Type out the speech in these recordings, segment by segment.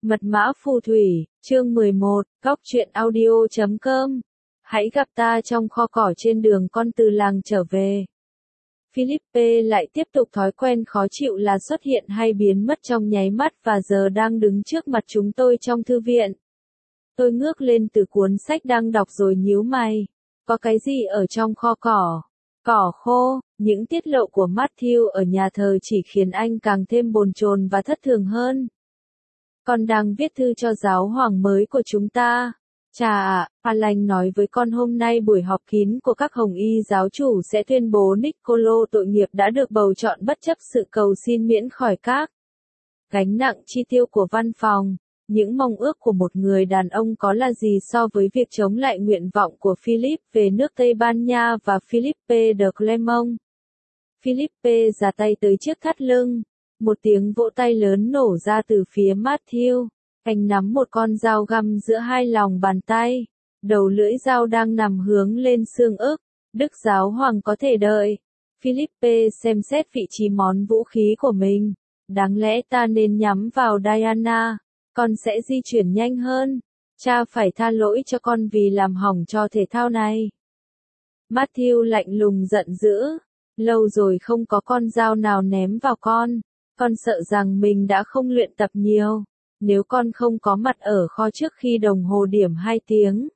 Mật mã phù thủy, chương 11, góc truyện audio.com. Hãy gặp ta trong kho cỏ trên đường con từ làng trở về. Philippe lại tiếp tục thói quen khó chịu là xuất hiện hay biến mất trong nháy mắt và giờ đang đứng trước mặt chúng tôi trong thư viện. Tôi ngước lên từ cuốn sách đang đọc rồi nhíu mày. Có cái gì ở trong kho cỏ? Cỏ khô, những tiết lộ của Matthew ở nhà thờ chỉ khiến anh càng thêm bồn chồn và thất thường hơn. Con đang viết thư cho giáo hoàng mới của chúng ta. Chà ạ, Alan nói với con hôm nay buổi họp kín của các hồng y giáo chủ sẽ tuyên bố Niccolo tội nghiệp đã được bầu chọn bất chấp sự cầu xin miễn khỏi các gánh nặng chi tiêu của văn phòng. Những mong ước của một người đàn ông có là gì so với việc chống lại nguyện vọng của Philip về nước Tây Ban Nha và Philippe de Clermont. Philippe già tay tới chiếc thắt lưng. Một tiếng vỗ tay lớn nổ ra từ phía Matthew. Anh nắm một con dao găm giữa hai lòng bàn tay. Đầu lưỡi dao đang nằm hướng lên xương ức. Đức giáo hoàng có thể đợi. Philippe xem xét vị trí món vũ khí của mình. Đáng lẽ ta nên nhắm vào Diana. Con sẽ di chuyển nhanh hơn. Cha phải tha lỗi cho con vì làm hỏng trò thể thao này. Matthew lạnh lùng giận dữ. Lâu rồi không có con dao nào ném vào con. Con sợ rằng mình đã không luyện tập nhiều. Nếu con không có mặt ở kho trước khi đồng hồ điểm 2 tiếng.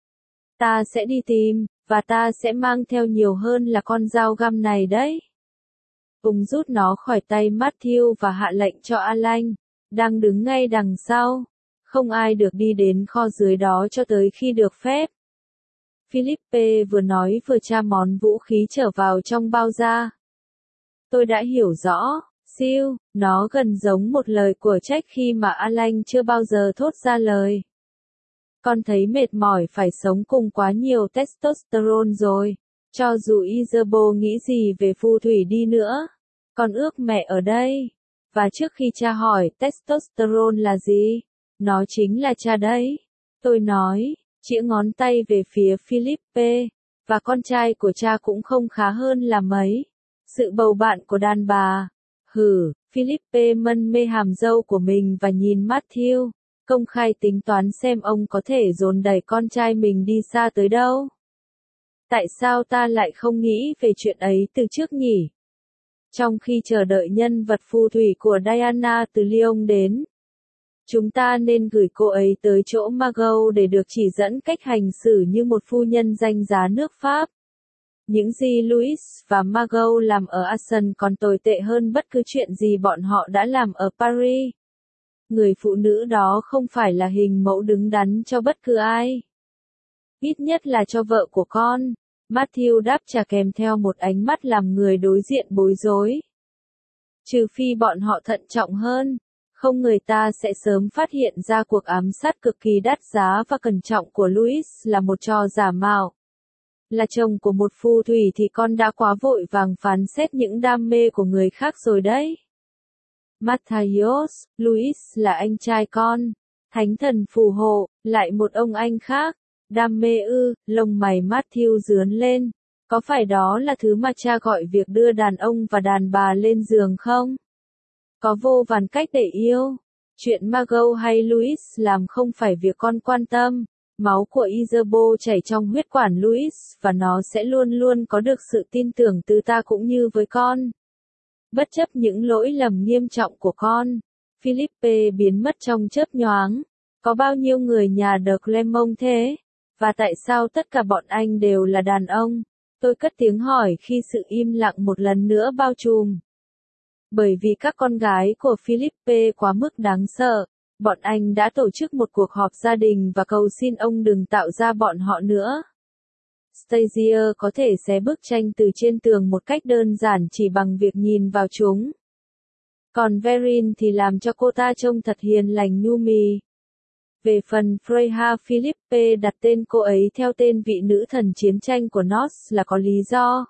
Ta sẽ đi tìm, và ta sẽ mang theo nhiều hơn là con dao găm này đấy. Ung rút nó khỏi tay Matthew và hạ lệnh cho Alan, đang đứng ngay đằng sau. Không ai được đi đến kho dưới đó cho tới khi được phép. Philippe vừa nói vừa tra món vũ khí trở vào trong bao da. Tôi đã hiểu rõ. Siêu, nó gần giống một lời của Jack khi mà Alan chưa bao giờ thốt ra lời. Con thấy mệt mỏi phải sống cùng quá nhiều testosterone rồi. Cho dù Isabeau nghĩ gì về phù thủy đi nữa. Con ước mẹ ở đây. Và trước khi cha hỏi testosterone là gì? Nó chính là cha đấy. Tôi nói, chĩa ngón tay về phía Philippe. Và con trai của cha cũng không khá hơn là mấy. Sự bầu bạn của đàn bà. Philippe mân mê hàm râu của mình và nhìn Matthew, công khai tính toán xem ông có thể dồn đẩy con trai mình đi xa tới đâu. Tại sao ta lại không nghĩ về chuyện ấy từ trước nhỉ? Trong khi chờ đợi nhân vật phù thủy của Diana từ Lyon đến, chúng ta nên gửi cô ấy tới chỗ Margot để được chỉ dẫn cách hành xử như một phu nhân danh giá nước Pháp. Những gì Louis và Margot làm ở Assen còn tồi tệ hơn bất cứ chuyện gì bọn họ đã làm ở Paris. Người phụ nữ đó không phải là hình mẫu đứng đắn cho bất cứ ai. Ít nhất là cho vợ của con. Matthew đáp trả kèm theo một ánh mắt làm người đối diện bối rối. Trừ phi bọn họ thận trọng hơn, không người ta sẽ sớm phát hiện ra cuộc ám sát cực kỳ đắt giá và cẩn trọng của Louis là một trò giả mạo. Là chồng của một phù thủy thì con đã quá vội vàng phán xét những đam mê của người khác rồi đấy. Matthias, Louis là anh trai con. Thánh thần phù hộ, lại một ông anh khác. Đam mê ư, lông mày Matthew rướn lên. Có phải đó là thứ mà cha gọi việc đưa đàn ông và đàn bà lên giường không? Có vô vàn cách để yêu. Chuyện Margot hay Louis làm không phải việc con quan tâm. Máu của Isabeau chảy trong huyết quản Louis và nó sẽ luôn luôn có được sự tin tưởng từ ta cũng như với con. Bất chấp những lỗi lầm nghiêm trọng của con, Philippe biến mất trong chớp nhoáng. Có bao nhiêu người nhà de Clermont thế? Và tại sao tất cả bọn anh đều là đàn ông? Tôi cất tiếng hỏi khi sự im lặng một lần nữa bao trùm. Bởi vì các con gái của Philippe quá mức đáng sợ. Bọn anh đã tổ chức một cuộc họp gia đình và cầu xin ông đừng tạo ra bọn họ nữa. Stasia có thể xé bức tranh từ trên tường một cách đơn giản chỉ bằng việc nhìn vào chúng. Còn Verin thì làm cho cô ta trông thật hiền lành nhu mì. Về phần Freya, Philippe đặt tên cô ấy theo tên vị nữ thần chiến tranh của Norse là có lý do.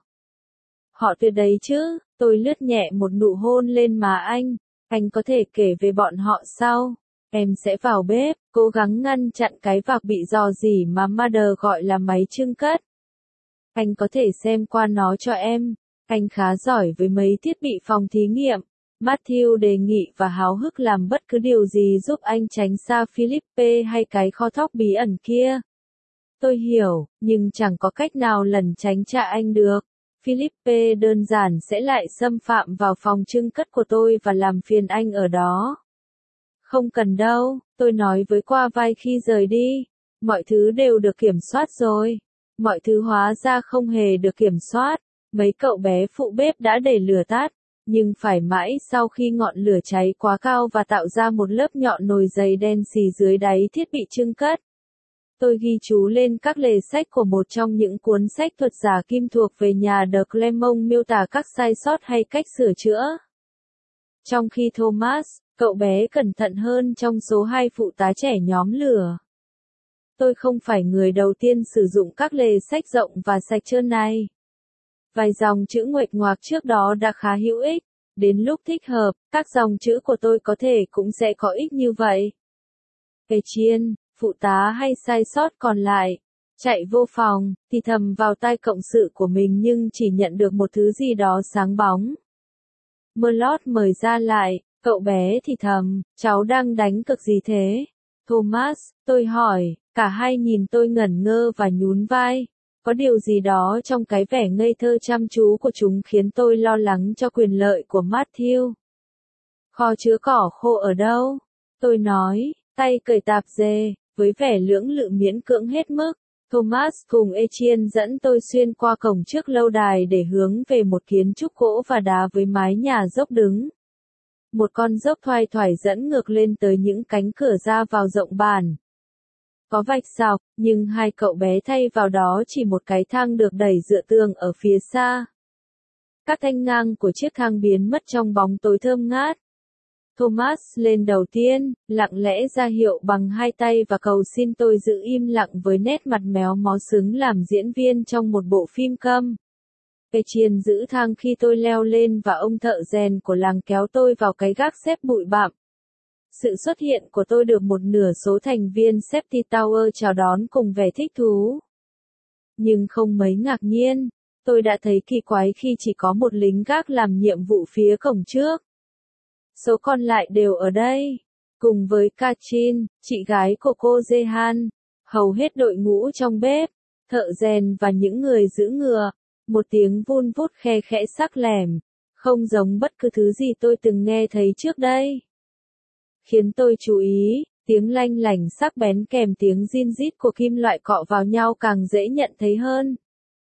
Họ tuyệt đấy chứ, tôi lướt nhẹ một nụ hôn lên má anh có thể kể về bọn họ sau. Em sẽ vào bếp, cố gắng ngăn chặn cái vạc bị rò rỉ mà Mother gọi là máy chưng cất. Anh có thể xem qua nó cho em. Anh khá giỏi với mấy thiết bị phòng thí nghiệm. Matthew đề nghị và háo hức làm bất cứ điều gì giúp anh tránh xa Philippe hay cái kho thóc bí ẩn kia. Tôi hiểu, nhưng chẳng có cách nào lẩn tránh cha anh được. Philippe đơn giản sẽ lại xâm phạm vào phòng trưng cất của tôi và làm phiền anh ở đó. Không cần đâu, tôi nói với qua vai khi rời đi. Mọi thứ đều được kiểm soát rồi. Mọi thứ hóa ra không hề được kiểm soát. Mấy cậu bé phụ bếp đã để lửa tắt, nhưng phải mãi sau khi ngọn lửa cháy quá cao và tạo ra một lớp nhọn nồi dày đen xì dưới đáy thiết bị trưng cất. Tôi ghi chú lên các lề sách của một trong những cuốn sách thuật giả kim thuộc về nhà The Clermont miêu tả các sai sót hay cách sửa chữa. Trong khi Thomas, cậu bé cẩn thận hơn trong số 2 phụ tá trẻ nhóm lửa. Tôi không phải người đầu tiên sử dụng các lề sách rộng và sạch trơn này. Vài dòng chữ nguệch ngoạc trước đó đã khá hữu ích. Đến lúc thích hợp, các dòng chữ của tôi có thể cũng sẽ có ích như vậy. Etienne, phụ tá hay sai sót còn lại, chạy vô phòng, thì thầm vào tai cộng sự của mình nhưng chỉ nhận được một thứ gì đó sáng bóng. Merlot mời ra lại, cậu bé thì thầm, cháu đang đánh cực gì thế? Thomas, tôi hỏi, cả hai nhìn tôi ngẩn ngơ và nhún vai. Có điều gì đó trong cái vẻ ngây thơ chăm chú của chúng khiến tôi lo lắng cho quyền lợi của Matthew. Kho chứa cỏ khô ở đâu? Tôi nói, tay cởi tạp dề, với vẻ lưỡng lự miễn cưỡng hết mức. Thomas cùng Etienne dẫn tôi xuyên qua cổng trước lâu đài để hướng về một kiến trúc gỗ và đá với mái nhà dốc đứng. Một con dốc thoai thoải dẫn ngược lên tới những cánh cửa ra vào rộng bản. Có vạch dọc, nhưng 2 cậu bé thay vào đó chỉ một cái thang được đẩy dựa tường ở phía xa. Các thanh ngang của chiếc thang biến mất trong bóng tối thơm ngát. Thomas lên đầu tiên, lặng lẽ ra hiệu bằng 2 tay và cầu xin tôi giữ im lặng với nét mặt méo mó xứng làm diễn viên trong một bộ phim câm. Etienne giữ thang khi tôi leo lên và ông thợ rèn của làng kéo tôi vào cái gác xếp bụi bặm. Sự xuất hiện của tôi được một nửa số thành viên Safety Tower chào đón cùng vẻ thích thú. Nhưng không mấy ngạc nhiên, tôi đã thấy kỳ quái khi chỉ có một lính gác làm nhiệm vụ phía cổng trước. Số còn lại đều ở đây, cùng với Katrin, chị gái của cô Jehan, hầu hết đội ngũ trong bếp, thợ rèn và những người giữ ngựa. Một tiếng vun vút khe khẽ sắc lẻm, không giống bất cứ thứ gì tôi từng nghe thấy trước đây. Khiến tôi chú ý, tiếng lanh lảnh sắc bén kèm tiếng rin rít của kim loại cọ vào nhau càng dễ nhận thấy hơn.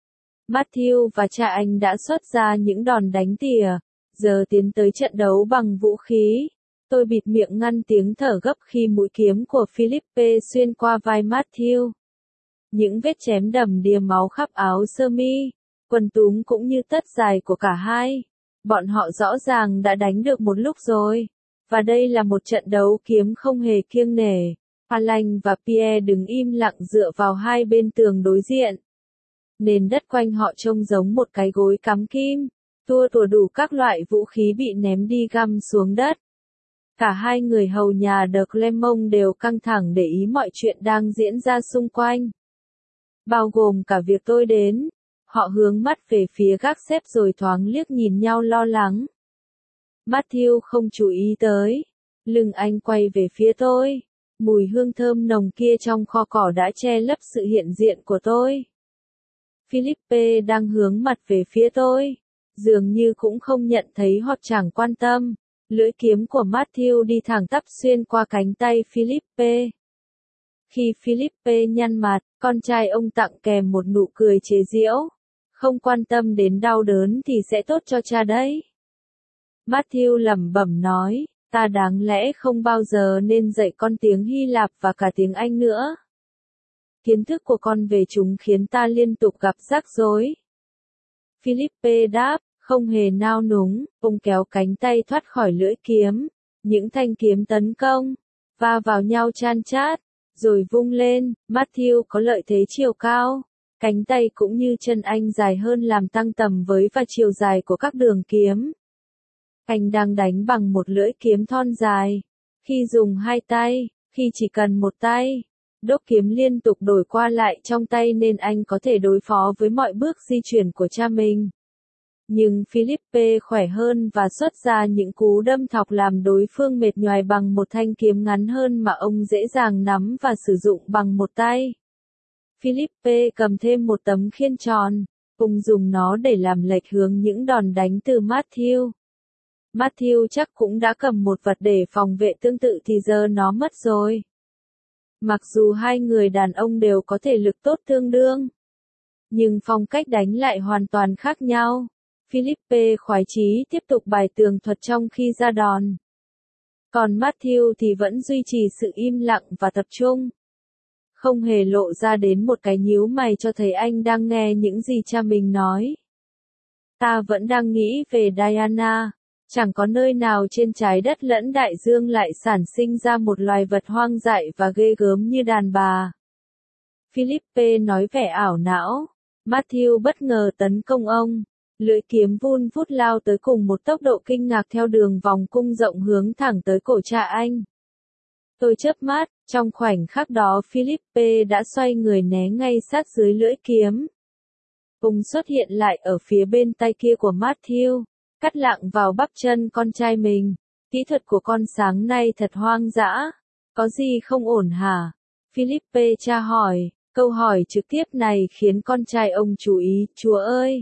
Matthew và cha anh đã xuất ra những đòn đánh tỉa, giờ tiến tới trận đấu bằng vũ khí. Tôi bịt miệng ngăn tiếng thở gấp khi mũi kiếm của Philippe xuyên qua vai Matthew. Những vết chém đầm đìa máu khắp áo sơ mi, quần túm cũng như tất dài của cả hai. Bọn họ rõ ràng đã đánh được một lúc rồi. Và đây là một trận đấu kiếm không hề kiêng nể. Alain và Pierre đứng im lặng dựa vào hai bên tường đối diện. Nền đất quanh họ trông giống một cái gối cắm kim, tua tủa đủ các loại vũ khí bị ném đi găm xuống đất. Cả hai người hầu nhà The Clermont đều căng thẳng để ý mọi chuyện đang diễn ra xung quanh. Bao gồm cả việc tôi đến. Họ hướng mắt về phía gác xếp rồi thoáng liếc nhìn nhau lo lắng. Matthew không chú ý tới. Lưng anh quay về phía tôi. Mùi hương thơm nồng kia trong kho cỏ đã che lấp sự hiện diện của tôi. Philippe đang hướng mặt về phía tôi. Dường như cũng không nhận thấy hoặc chẳng quan tâm. Lưỡi kiếm của Matthew đi thẳng tắp xuyên qua cánh tay Philippe. Khi Philippe nhăn mặt, con trai ông tặng kèm một nụ cười chế giễu. Không quan tâm đến đau đớn thì sẽ tốt cho cha đấy. Matthew lẩm bẩm nói, ta đáng lẽ không bao giờ nên dạy con tiếng Hy Lạp và cả tiếng Anh nữa. Kiến thức của con về chúng khiến ta liên tục gặp rắc rối. Philippe đáp, không hề nao núng, ông kéo cánh tay thoát khỏi lưỡi kiếm. Những thanh kiếm tấn công, va vào nhau chan chát, rồi vung lên. Matthew có lợi thế chiều cao. Cánh tay cũng như chân anh dài hơn làm tăng tầm với và chiều dài của các đường kiếm. Anh đang đánh bằng một lưỡi kiếm thon dài. Khi dùng hai tay, khi chỉ cần một tay, đốc kiếm liên tục đổi qua lại trong tay nên anh có thể đối phó với mọi bước di chuyển của cha mình. Nhưng Philippe khỏe hơn và xuất ra những cú đâm thọc làm đối phương mệt nhoài bằng một thanh kiếm ngắn hơn mà ông dễ dàng nắm và sử dụng bằng một tay. Philippe cầm thêm một tấm khiên tròn, ông dùng nó để làm lệch hướng những đòn đánh từ Matthew. Matthew chắc cũng đã cầm một vật để phòng vệ tương tự thì giờ nó mất rồi. Mặc dù hai người đàn ông đều có thể lực tốt tương đương, nhưng phong cách đánh lại hoàn toàn khác nhau. Philippe khoái chí tiếp tục bài tường thuật trong khi ra đòn. Còn Matthew thì vẫn duy trì sự im lặng và tập trung. Không hề lộ ra đến một cái nhíu mày cho thấy anh đang nghe những gì cha mình nói. Ta vẫn đang nghĩ về Diana. Chẳng có nơi nào trên trái đất lẫn đại dương lại sản sinh ra một loài vật hoang dại và ghê gớm như đàn bà. Philippe nói vẻ ảo não. Matthew bất ngờ tấn công ông. Lưỡi kiếm vun vút lao tới cùng một tốc độ kinh ngạc theo đường vòng cung rộng hướng thẳng tới cổ cha anh. Tôi chớp mắt, trong khoảnh khắc đó Philippe đã xoay người né ngay sát dưới lưỡi kiếm. Ông xuất hiện lại ở phía bên tay kia của Matthew, cắt lạng vào bắp chân con trai mình. Kỹ thuật của con sáng nay thật hoang dã. Có gì không ổn hả? Philippe cha hỏi. Câu hỏi trực tiếp này khiến con trai ông chú ý. Chúa ơi!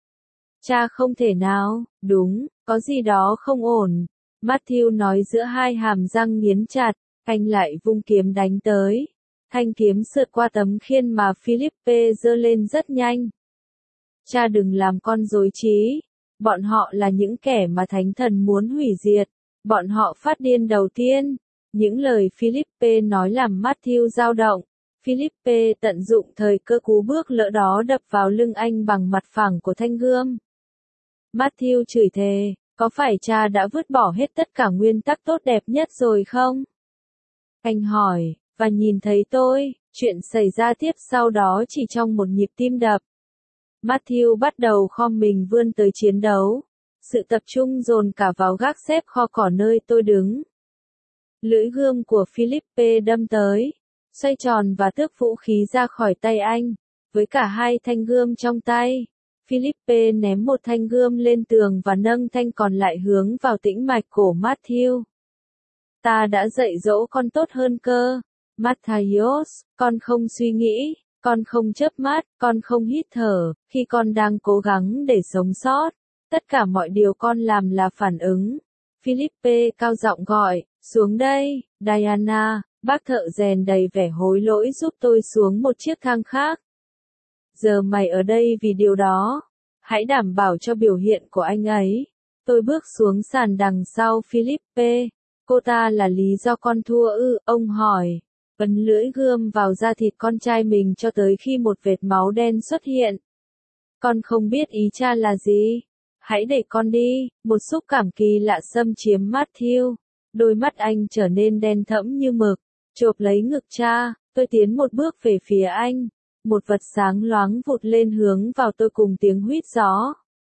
Cha không thể nào, đúng, có gì đó không ổn. Matthew nói giữa hai hàm răng nghiến chặt, anh lại vung kiếm đánh tới. Thanh kiếm sượt qua tấm khiên mà Philippe giơ lên rất nhanh. Cha đừng làm con rối trí. Bọn họ là những kẻ mà thánh thần muốn hủy diệt. Bọn họ phát điên đầu tiên. Những lời Philippe nói làm Matthew dao động. Philippe tận dụng thời cơ cú bước lỡ đó đập vào lưng anh bằng mặt phẳng của thanh gươm. Matthew chửi thề, có phải cha đã vứt bỏ hết tất cả nguyên tắc tốt đẹp nhất rồi không? Anh hỏi, và nhìn thấy tôi, chuyện xảy ra tiếp sau đó chỉ trong một nhịp tim đập. Matthew bắt đầu khom mình vươn tới chiến đấu. Sự tập trung dồn cả vào gác xếp kho cỏ nơi tôi đứng. Lưỡi gươm của Philippe đâm tới, xoay tròn và tước vũ khí ra khỏi tay anh. Với cả hai thanh gươm trong tay, Philippe ném một thanh gươm lên tường và nâng thanh còn lại hướng vào tĩnh mạch cổ Matthew. Ta đã dạy dỗ con tốt hơn cơ. Matthaios, con không suy nghĩ, con không chớp mắt, con không hít thở, khi con đang cố gắng để sống sót. Tất cả mọi điều con làm là phản ứng. Philippe cao giọng gọi, xuống đây, Diana, bác thợ rèn đầy vẻ hối lỗi giúp tôi xuống một chiếc thang khác. Giờ mày ở đây vì điều đó. Hãy đảm bảo cho biểu hiện của anh ấy. Tôi bước xuống sàn đằng sau Philippe. Cô ta là lý do con thua ư? Ông hỏi. Ấn lưỡi gươm vào da thịt con trai mình cho tới khi một vệt máu đen xuất hiện. Con không biết ý cha là gì. Hãy để con đi. Một xúc cảm kỳ lạ xâm chiếm Matthew. Đôi mắt anh trở nên đen thẫm như mực. Chộp lấy ngực cha, tôi tiến một bước về phía anh. Một vật sáng loáng vụt lên hướng vào tôi cùng tiếng huýt gió.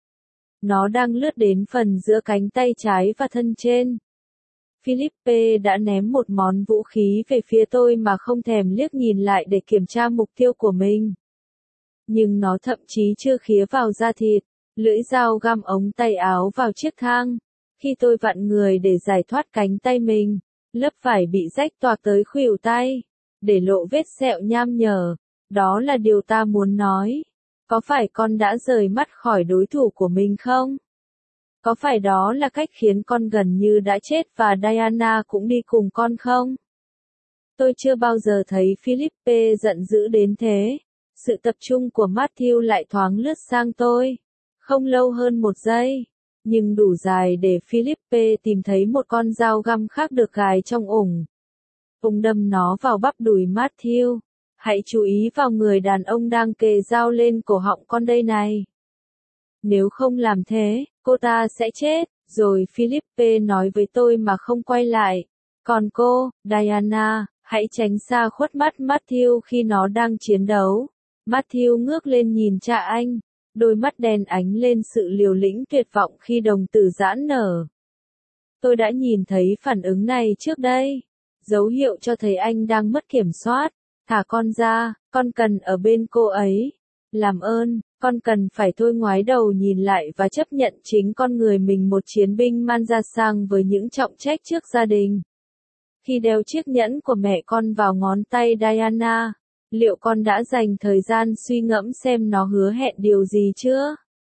Nó đang lướt đến phần giữa cánh tay trái và thân trên. Philippe đã ném một món vũ khí về phía tôi mà không thèm liếc nhìn lại để kiểm tra mục tiêu của mình. Nhưng nó thậm chí chưa khía vào da thịt. Lưỡi dao găm ống tay áo vào chiếc thang. Khi tôi vặn người để giải thoát cánh tay mình, lớp vải bị rách toạc tới khuỷu tay, để lộ vết sẹo nham nhở. Đó là điều ta muốn nói. Có phải con đã rời mắt khỏi đối thủ của mình không? Có phải đó là cách khiến con gần như đã chết và Diana cũng đi cùng con không? Tôi chưa bao giờ thấy Philippe giận dữ đến thế. Sự tập trung của Matthew lại thoáng lướt sang tôi. Không lâu hơn một giây, nhưng đủ dài để Philippe tìm thấy một con dao găm khác được gài trong ủng. Ông đâm nó vào bắp đùi Matthew. Hãy chú ý vào người đàn ông đang kề dao lên cổ họng con đây này. Nếu không làm thế, cô ta sẽ chết. Rồi Philippe nói với tôi mà không quay lại. Còn cô, Diana, hãy tránh xa khuất mắt Matthew khi nó đang chiến đấu. Matthew ngước lên nhìn cha anh. Đôi mắt đen ánh lên sự liều lĩnh tuyệt vọng khi đồng tử giãn nở. Tôi đã nhìn thấy phản ứng này trước đây. Dấu hiệu cho thấy anh đang mất kiểm soát. Thả con ra, con cần ở bên cô ấy. Làm ơn, Con cần phải thôi ngoái đầu nhìn lại và chấp nhận chính con người mình, một chiến binh Manjasang với những trọng trách trước gia đình. Khi đeo chiếc nhẫn của mẹ con vào ngón tay Diana, liệu con đã dành thời gian suy ngẫm xem nó hứa hẹn điều gì chưa?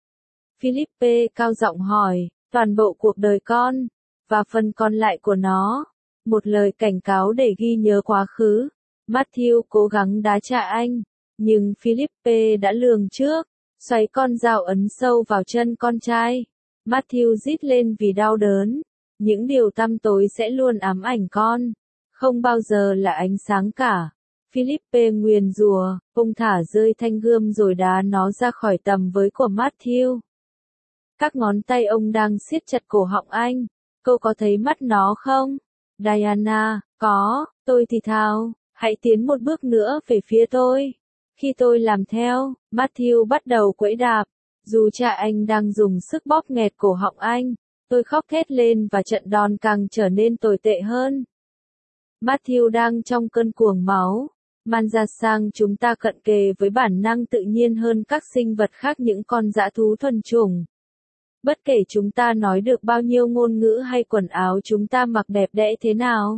Philippe cao giọng hỏi, toàn bộ cuộc đời con, và phần còn lại của nó. Một lời cảnh cáo để ghi nhớ quá khứ. Matthew cố gắng đá trả anh, nhưng Philippe đã lường trước, xoáy con dao ấn sâu vào chân con trai. Matthew rít lên vì đau đớn. Những điều tăm tối sẽ luôn ám ảnh con, không bao giờ là ánh sáng cả. Philippe nguyền rủa, ông thả rơi thanh gươm rồi đá nó ra khỏi tầm với của Matthew. Các ngón tay ông đang siết chặt cổ họng anh. Cô có thấy mắt nó không? Diana, có, tôi thì thào, hãy tiến một bước nữa về phía tôi. Khi tôi làm theo, Matthew bắt đầu quẫy đạp. Dù cha anh đang dùng sức bóp nghẹt cổ họng anh, tôi khóc thét lên và trận đòn càng trở nên tồi tệ hơn. Matthew đang trong cơn cuồng máu. Manjasang, chúng ta cận kề với bản năng tự nhiên hơn các sinh vật khác, những con dã thú thuần chủng. Bất kể chúng ta nói được bao nhiêu ngôn ngữ hay quần áo chúng ta mặc đẹp đẽ thế nào.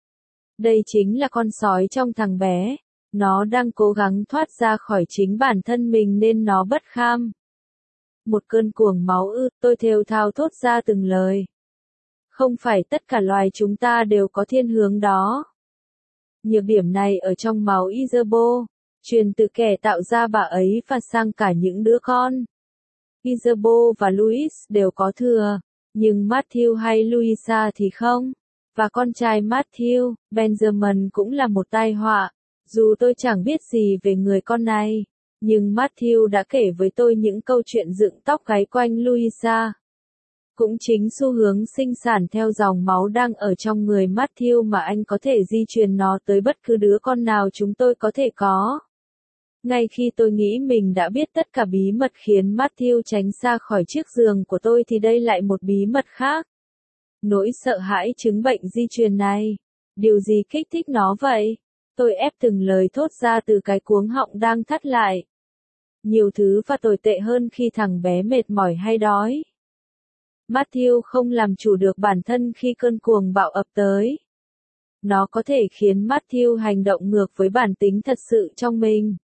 Đây chính là con sói trong thằng bé. Nó đang cố gắng thoát ra khỏi chính bản thân mình nên nó bất kham. Một cơn cuồng máu ư, tôi thều thào thốt ra từng lời. Không phải tất cả loài chúng ta đều có thiên hướng đó. Nhược điểm này ở trong máu Isabeau, truyền từ kẻ tạo ra bà ấy và sang cả những đứa con. Isabeau và Louis đều có thừa, nhưng Matthew hay Louisa thì không. Và con trai Matthew, Benjamin cũng là một tai họa. Dù tôi chẳng biết gì về người con này, nhưng Matthew đã kể với tôi những câu chuyện dựng tóc gáy quanh Louisa. Cũng chính xu hướng sinh sản theo dòng máu đang ở trong người Matthew mà anh có thể di truyền nó tới bất cứ đứa con nào chúng tôi có thể có. Ngay khi tôi nghĩ mình đã biết tất cả bí mật khiến Matthew tránh xa khỏi chiếc giường của tôi thì đây lại một bí mật khác. Nỗi sợ hãi chứng bệnh di truyền này. Điều gì kích thích nó vậy? Tôi ép từng lời thốt ra từ cái cuống họng đang thắt lại. Nhiều thứ và tồi tệ hơn khi thằng bé mệt mỏi hay đói. Matthew không làm chủ được bản thân khi cơn cuồng bạo ập tới. Nó có thể khiến Matthew hành động ngược với bản tính thật sự trong mình.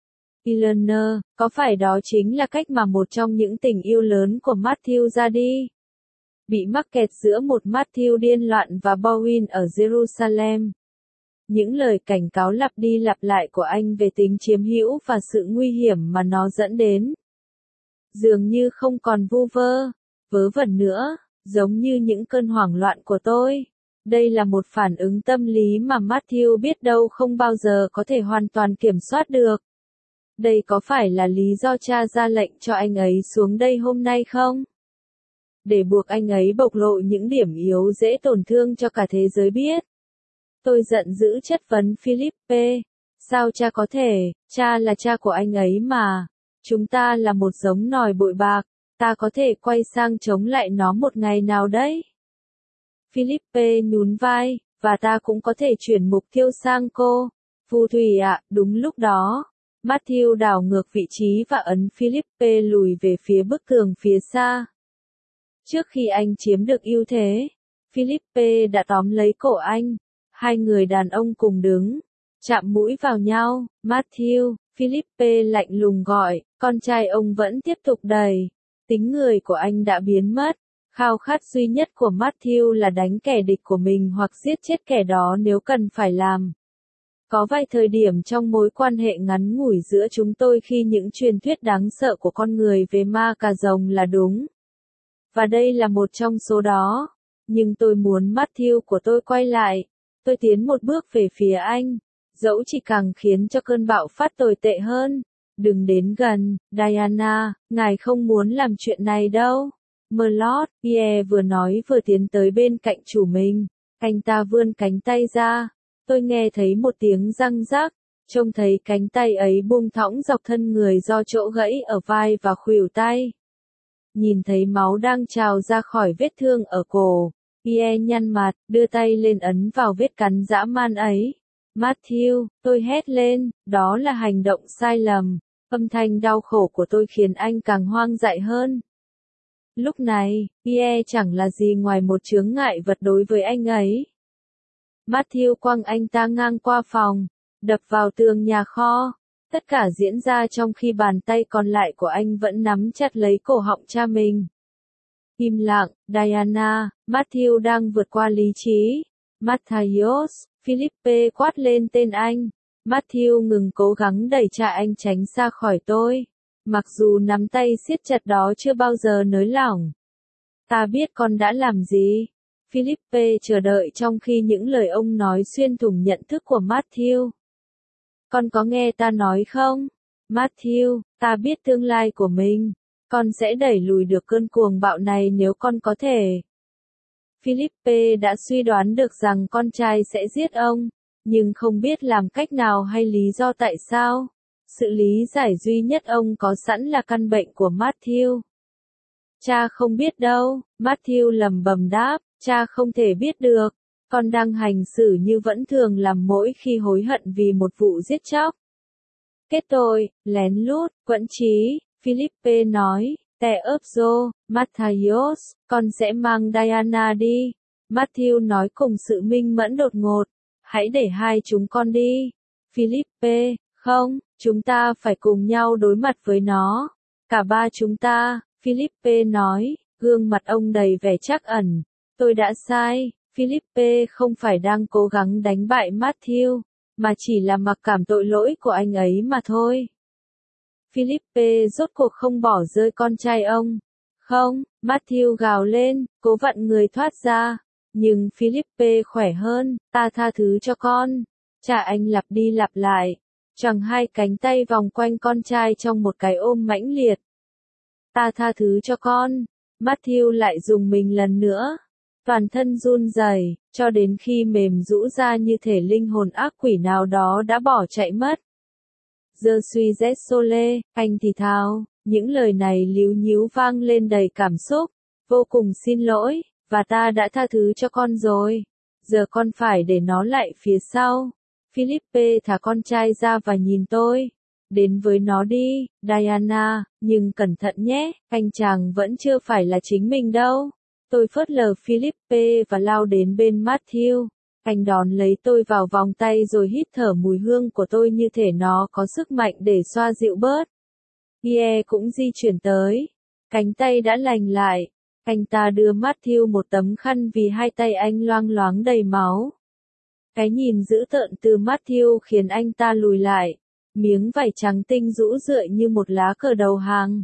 Eleanor, có phải đó chính là cách mà một trong những tình yêu lớn của Matthew ra đi? Bị mắc kẹt giữa một Matthew điên loạn và Bowen ở Jerusalem. Những lời cảnh cáo lặp đi lặp lại của anh về tính chiếm hữu và sự nguy hiểm mà nó dẫn đến. Dường như không còn vu vơ, vớ vẩn nữa, giống như những cơn hoảng loạn của tôi. Đây là một phản ứng tâm lý mà Matthew biết đâu không bao giờ có thể hoàn toàn kiểm soát được. Đây có phải là lý do cha ra lệnh cho anh ấy xuống đây hôm nay không? Để buộc anh ấy bộc lộ những điểm yếu dễ tổn thương cho cả thế giới biết. Tôi giận dữ chất vấn Philippe. Sao cha có thể, cha là cha của anh ấy mà. Chúng ta là một giống nòi bội bạc, ta có thể quay sang chống lại nó một ngày nào đấy. Philippe nhún vai, và ta cũng có thể chuyển mục tiêu sang cô. Phù thủy ạ, đúng lúc đó. Matthew đảo ngược vị trí và ấn Philippe lùi về phía bức tường phía xa. Trước khi anh chiếm được ưu thế, Philippe đã tóm lấy cổ anh. Hai người đàn ông cùng đứng, chạm mũi vào nhau. Matthew, Philippe lạnh lùng gọi, con trai ông vẫn tiếp tục đẩy. Tính người của anh đã biến mất. Khao khát duy nhất của Matthew là đánh kẻ địch của mình hoặc giết chết kẻ đó nếu cần phải làm. Có vài thời điểm trong mối quan hệ ngắn ngủi giữa chúng tôi khi những truyền thuyết đáng sợ của con người về ma cà rồng là đúng. Và đây là một trong số đó. Nhưng tôi muốn Matthew của tôi quay lại. Tôi tiến một bước về phía anh. Dẫu chỉ càng khiến cho cơn bạo phát tồi tệ hơn. Đừng đến gần, Diana, ngài không muốn làm chuyện này đâu. Merlot, Pierre vừa nói vừa tiến tới bên cạnh chủ mình. Anh ta vươn cánh tay ra. Tôi nghe thấy một tiếng răng rắc. Trông thấy cánh tay ấy buông thõng dọc thân người do chỗ gãy ở vai và khuỷu tay. Nhìn thấy máu đang trào ra khỏi vết thương ở cổ. Pierre nhăn mặt, đưa tay lên ấn vào vết cắn dã man ấy. Matthew, tôi hét lên, đó là hành động sai lầm. Âm thanh đau khổ của tôi khiến anh càng hoang dại hơn. Lúc này, Pierre chẳng là gì ngoài một chướng ngại vật đối với anh ấy. Matthew quăng anh ta ngang qua phòng, đập vào tường nhà kho. Tất cả diễn ra trong khi bàn tay còn lại của anh vẫn nắm chặt lấy cổ họng cha mình. Im lặng, Diana, Matthew đang vượt qua lý trí. Matthias, Philippe quát lên tên anh. Matthew ngừng cố gắng đẩy cha anh tránh xa khỏi tôi. Mặc dù nắm tay siết chặt đó chưa bao giờ nới lỏng. Ta biết con đã làm gì. Philippe chờ đợi trong khi những lời ông nói xuyên thủng nhận thức của Matthew. Con có nghe ta nói không? Matthew, ta biết tương lai của mình. Con sẽ đẩy lùi được cơn cuồng bạo này nếu con có thể. Philippe đã suy đoán được rằng con trai sẽ giết ông, nhưng không biết làm cách nào hay lý do tại sao. Sự lý giải duy nhất ông có sẵn là căn bệnh của Matthew. Cha không biết đâu, Matthew lẩm bẩm đáp, cha không thể biết được. Con đang hành xử như vẫn thường làm mỗi khi hối hận vì một vụ giết chóc. Kết tội, lén lút, quẫn trí, Philippe nói, tè ớp rô, Matthias, con sẽ mang Diana đi. Matthew nói cùng sự minh mẫn đột ngột, hãy để hai chúng con đi. Philippe, không, chúng ta phải cùng nhau đối mặt với nó. Cả ba chúng ta, Philippe nói, gương mặt ông đầy vẻ trắc ẩn. Tôi đã sai. Philippe không phải đang cố gắng đánh bại Matthew, mà chỉ là mặc cảm tội lỗi của anh ấy mà thôi. Philippe rốt cuộc không bỏ rơi con trai ông. Không, Matthew gào lên, cố vặn người thoát ra. Nhưng Philippe khỏe hơn, ta tha thứ cho con. Cha anh lặp đi lặp lại, choàng hai cánh tay vòng quanh con trai trong một cái ôm mãnh liệt. Ta tha thứ cho con. Matthew lại dùng mình lần nữa. Toàn thân run rẩy, cho đến khi mềm rũ ra như thể linh hồn ác quỷ nào đó đã bỏ chạy mất. Je suis désolé, anh thì thào, những lời này líu nhíu vang lên đầy cảm xúc, vô cùng xin lỗi, và ta đã tha thứ cho con rồi. Giờ con phải để nó lại phía sau. Philippe thả con trai ra và nhìn tôi. Đến với nó đi, Diana, nhưng cẩn thận nhé, anh chàng vẫn chưa phải là chính mình đâu. Tôi phớt lờ Philippe và lao đến bên Matthew. Anh đón lấy tôi vào vòng tay rồi hít thở mùi hương của tôi như thể nó có sức mạnh để xoa dịu bớt. Pierre cũng di chuyển tới. Cánh tay đã lành lại. Anh ta đưa Matthew một tấm khăn vì hai tay anh loang loáng đầy máu. Cái nhìn dữ tợn từ Matthew khiến anh ta lùi lại. Miếng vải trắng tinh rũ rượi như một lá cờ đầu hàng.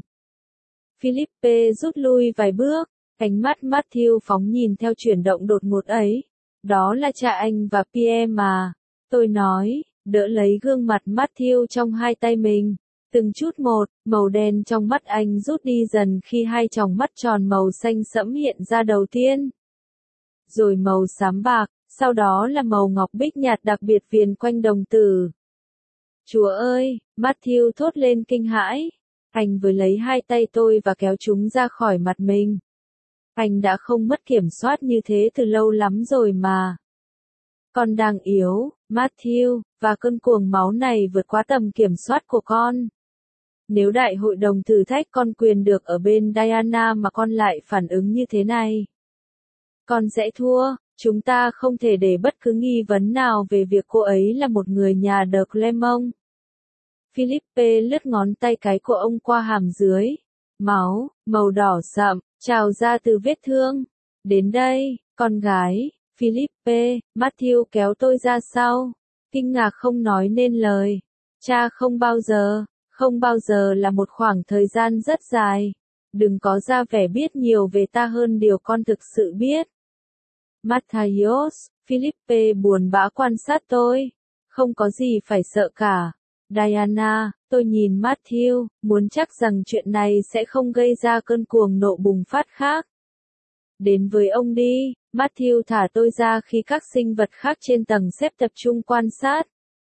Philippe rút lui vài bước. Ánh mắt Matthew phóng nhìn theo chuyển động đột ngột ấy. Đó là cha anh và Pierre mà. Tôi nói, đỡ lấy gương mặt Matthew trong hai tay mình. Từng chút một, màu đen trong mắt anh rút đi dần khi hai tròng mắt tròn màu xanh sẫm hiện ra đầu tiên. Rồi màu xám bạc, sau đó là màu ngọc bích nhạt đặc biệt viền quanh đồng tử. Chúa ơi, Matthew thốt lên kinh hãi. Anh vừa lấy hai tay tôi và kéo chúng ra khỏi mặt mình. Anh đã không mất kiểm soát như thế từ lâu lắm rồi mà. Con đang yếu, Matthew, và cơn cuồng máu này vượt quá tầm kiểm soát của con. Nếu đại hội đồng thử thách con quyền được ở bên Diana mà con lại phản ứng như thế này, con sẽ thua. Chúng ta không thể để bất cứ nghi vấn nào về việc cô ấy là một người nhà de Clermont. Philippe lướt ngón tay cái của ông qua hàm dưới. Máu, màu đỏ sậm, trào ra từ vết thương. Đến đây, con gái, Philippe, Matthew kéo tôi ra sau. Kinh ngạc không nói nên lời. Cha không bao giờ là một khoảng thời gian rất dài. Đừng có ra vẻ biết nhiều về ta hơn điều con thực sự biết. Matthias, Philippe buồn bã quan sát tôi. Không có gì phải sợ cả. Diana, tôi nhìn Matthew, muốn chắc rằng chuyện này sẽ không gây ra cơn cuồng nộ bùng phát khác. Đến với ông đi, Matthew thả tôi ra khi các sinh vật khác trên tầng xếp tập trung quan sát.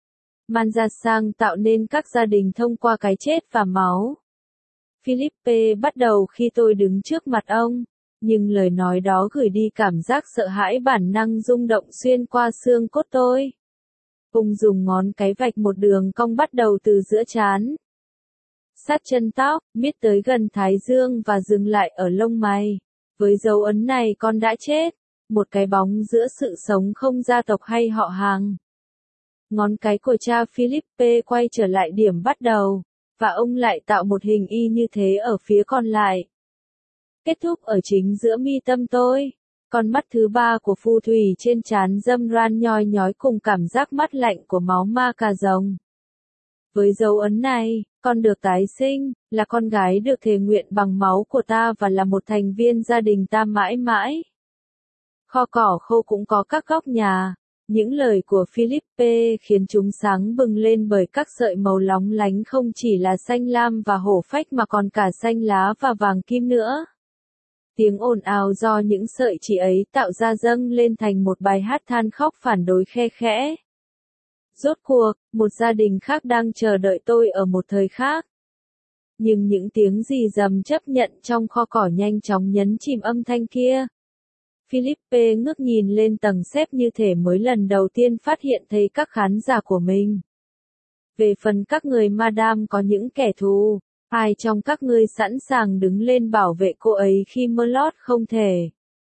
Manjasang tạo nên các gia đình thông qua cái chết và máu. Philippe bắt đầu khi tôi đứng trước mặt ông, nhưng lời nói đó gửi đi cảm giác sợ hãi bản năng rung động xuyên qua xương cốt tôi. Ông dùng ngón cái vạch một đường cong bắt đầu từ giữa trán. sát chân tóc, miết tới gần thái dương và dừng lại ở lông mày. Với dấu ấn này con đã chết, một cái bóng giữa sự sống không gia tộc hay họ hàng. Ngón cái của cha Philippe quay trở lại điểm bắt đầu, và ông lại tạo một hình y như thế ở phía còn lại. Kết thúc ở chính giữa mi tâm tôi. Con mắt thứ ba của phù thủy trên trán dâm ran nhoi nhói cùng cảm giác mát lạnh của máu ma cà rồng. Với dấu ấn này, con được tái sinh, là con gái được thề nguyện bằng máu của ta và là một thành viên gia đình ta mãi mãi. Kho cỏ khô cũng có các góc nhà. Những lời của Philippe khiến chúng sáng bừng lên bởi các sợi màu lóng lánh không chỉ là xanh lam và hổ phách mà còn cả xanh lá và vàng kim nữa. Tiếng ồn ào do những sợi chỉ ấy tạo ra dâng lên thành một bài hát than khóc phản đối khe khẽ. Rốt cuộc, một gia đình khác đang chờ đợi tôi ở một thời khác. Nhưng những tiếng rì rầm chấp nhận trong kho cỏ nhanh chóng nhấn chìm âm thanh kia. Philippe ngước nhìn lên tầng xếp như thể mới lần đầu tiên phát hiện thấy các khán giả của mình. Về phần các người Madame có những kẻ thù, ai trong các ngươi sẵn sàng đứng lên bảo vệ cô ấy khi Merlot không thể?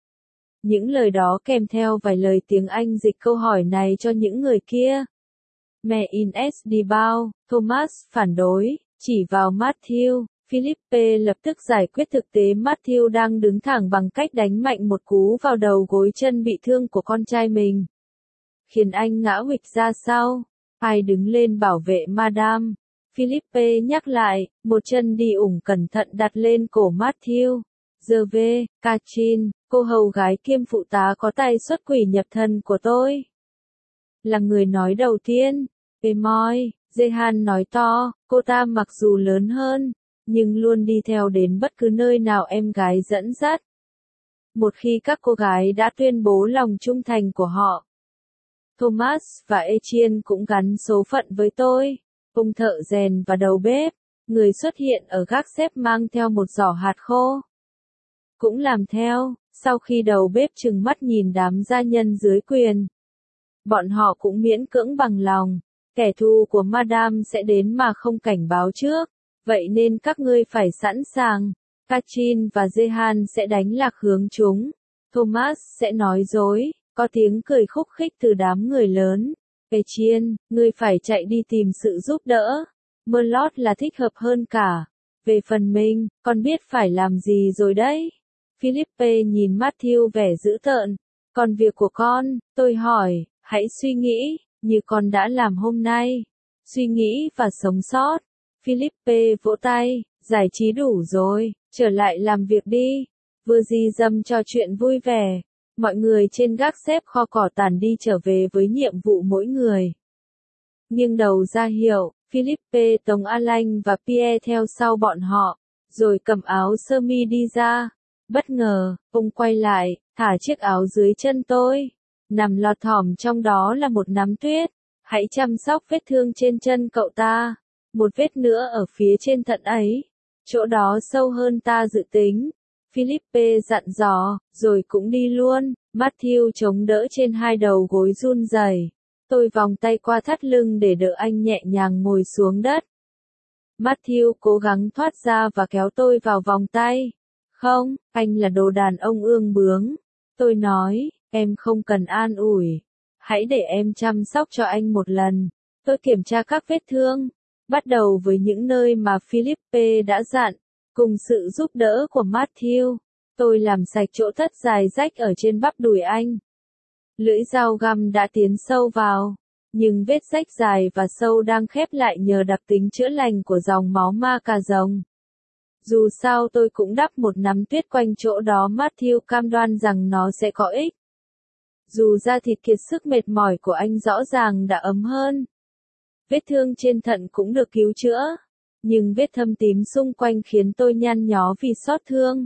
Những lời đó kèm theo vài lời tiếng Anh dịch câu hỏi này cho những người kia. Mẹ Ines đi bao, Thomas phản đối, chỉ vào Matthew. Philippe lập tức giải quyết thực tế Matthew đang đứng thẳng bằng cách đánh mạnh một cú vào đầu gối chân bị thương của con trai mình. Khiến anh ngã huỵch ra sau. Ai đứng lên bảo vệ Madame? Philippe nhắc lại, một chân đi cẩn thận đặt lên cổ Matthew. Giờ về, Katrin, cô hầu gái kiêm phụ tá có tay xuất quỷ nhập thần của tôi. Là người nói đầu tiên. Moi, Jehan nói to, cô ta mặc dù lớn hơn, nhưng luôn đi theo đến bất cứ nơi nào em gái dẫn dắt. Một khi các cô gái đã tuyên bố lòng trung thành của họ. Thomas và Etienne cũng gắn số phận với tôi. Ông thợ rèn và đầu bếp, người xuất hiện ở gác xếp mang theo một giỏ hạt khô. Cũng làm theo, sau khi đầu bếp trừng mắt nhìn đám gia nhân dưới quyền. Bọn họ cũng miễn cưỡng bằng lòng, kẻ thù của Madame sẽ đến mà không cảnh báo trước, vậy nên các ngươi phải sẵn sàng. Katrin và Jehan sẽ đánh lạc hướng chúng. Thomas sẽ nói dối, có tiếng cười khúc khích từ đám người lớn. Etienne, ngươi phải chạy đi tìm sự giúp đỡ. Merlot là thích hợp hơn cả. Về phần mình, con biết phải làm gì rồi đấy. Philippe nhìn Matthew vẻ dữ tợn. Còn việc của con, tôi hỏi, hãy suy nghĩ, như con đã làm hôm nay. Suy nghĩ và sống sót. Philippe vỗ tay, giải trí đủ rồi, trở lại làm việc đi. Vừa di dâm trò chuyện vui vẻ. Mọi người trên gác xếp kho cỏ tản đi trở về với nhiệm vụ mỗi người. Nghiêng đầu ra hiệu, Philippe tống Alain và Pierre theo sau bọn họ, rồi cầm áo sơ mi đi ra. Bất ngờ, ông quay lại, thả chiếc áo dưới chân tôi. Nằm lọt thỏm trong đó là một nắm tuyết. Hãy chăm sóc vết thương trên chân cậu ta. Một vết nữa ở phía trên thận ấy. Chỗ đó sâu hơn ta dự tính. Philippe dặn dò, rồi cũng đi luôn. Matthew chống đỡ trên hai đầu gối run rẩy. Tôi vòng tay qua thắt lưng để đỡ anh nhẹ nhàng ngồi xuống đất. Matthew cố gắng thoát ra và kéo tôi vào vòng tay. Không, anh là đồ đàn ông ương bướng. Tôi nói, em không cần an ủi. Hãy để em chăm sóc cho anh một lần. Tôi kiểm tra các vết thương. Bắt đầu với những nơi mà Philippe đã dặn. Cùng sự giúp đỡ của Matthew, tôi làm sạch chỗ thất dài rách ở trên bắp đùi anh. Lưỡi dao găm đã tiến sâu vào, nhưng vết rách dài và sâu đang khép lại nhờ đặc tính chữa lành của dòng máu ma cà rồng. Dù sao tôi cũng đắp một nắm tuyết quanh chỗ đó. Matthew cam đoan rằng nó sẽ có ích. Dù da thịt kiệt sức mệt mỏi của anh rõ ràng đã ấm hơn. Vết thương trên thận cũng được cứu chữa. Nhưng vết thâm tím xung quanh khiến tôi nhăn nhó vì xót thương.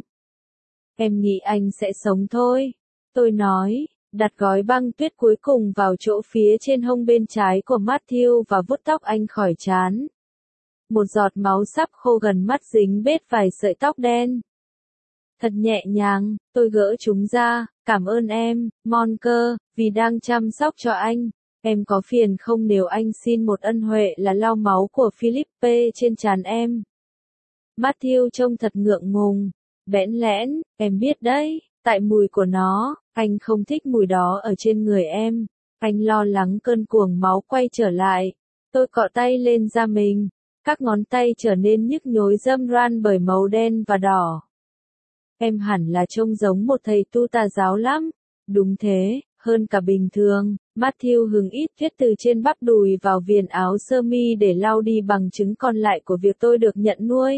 Em nghĩ anh sẽ sống thôi. Tôi nói, đặt gói băng tuyết cuối cùng vào chỗ phía trên hông bên trái của Matthew và vuốt tóc anh khỏi trán. Một giọt máu sắp khô gần mắt dính bết vài sợi tóc đen. Thật nhẹ nhàng, tôi gỡ chúng ra, cảm ơn em, Monker, vì đang chăm sóc cho anh. Em có phiền không nếu anh xin một ân huệ là lau máu của Philippe trên trán em? Matthew trông thật ngượng ngùng, bẽn lẽn, em biết đấy, tại mùi của nó, anh không thích mùi đó ở trên người em. Anh lo lắng cơn cuồng máu quay trở lại. Tôi cọ tay lên da mình, các ngón tay trở nên nhức nhối râm ran bởi màu đen và đỏ. Em hẳn là trông giống một thầy tu tà giáo lắm. Đúng thế, hơn cả bình thường. Matthew hứng ít huyết từ trên bắp đùi vào viền áo sơ mi để lau đi bằng chứng còn lại của việc tôi được nhận nuôi.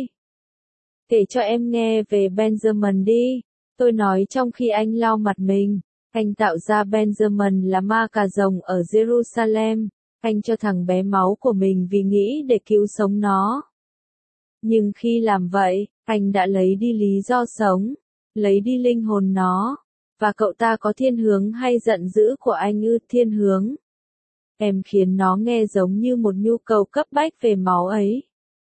Kể cho em nghe về Benjamin đi, tôi nói trong khi anh lau mặt mình. Anh tạo ra Benjamin là ma cà rồng ở Jerusalem. Anh cho thằng bé máu của mình vì nghĩ để cứu sống nó. Nhưng khi làm vậy, anh đã lấy đi lý do sống, lấy đi linh hồn nó. Và cậu ta có thiên hướng hay giận dữ của anh ư? Thiên hướng. Em khiến nó nghe giống như một nhu cầu cấp bách về máu ấy.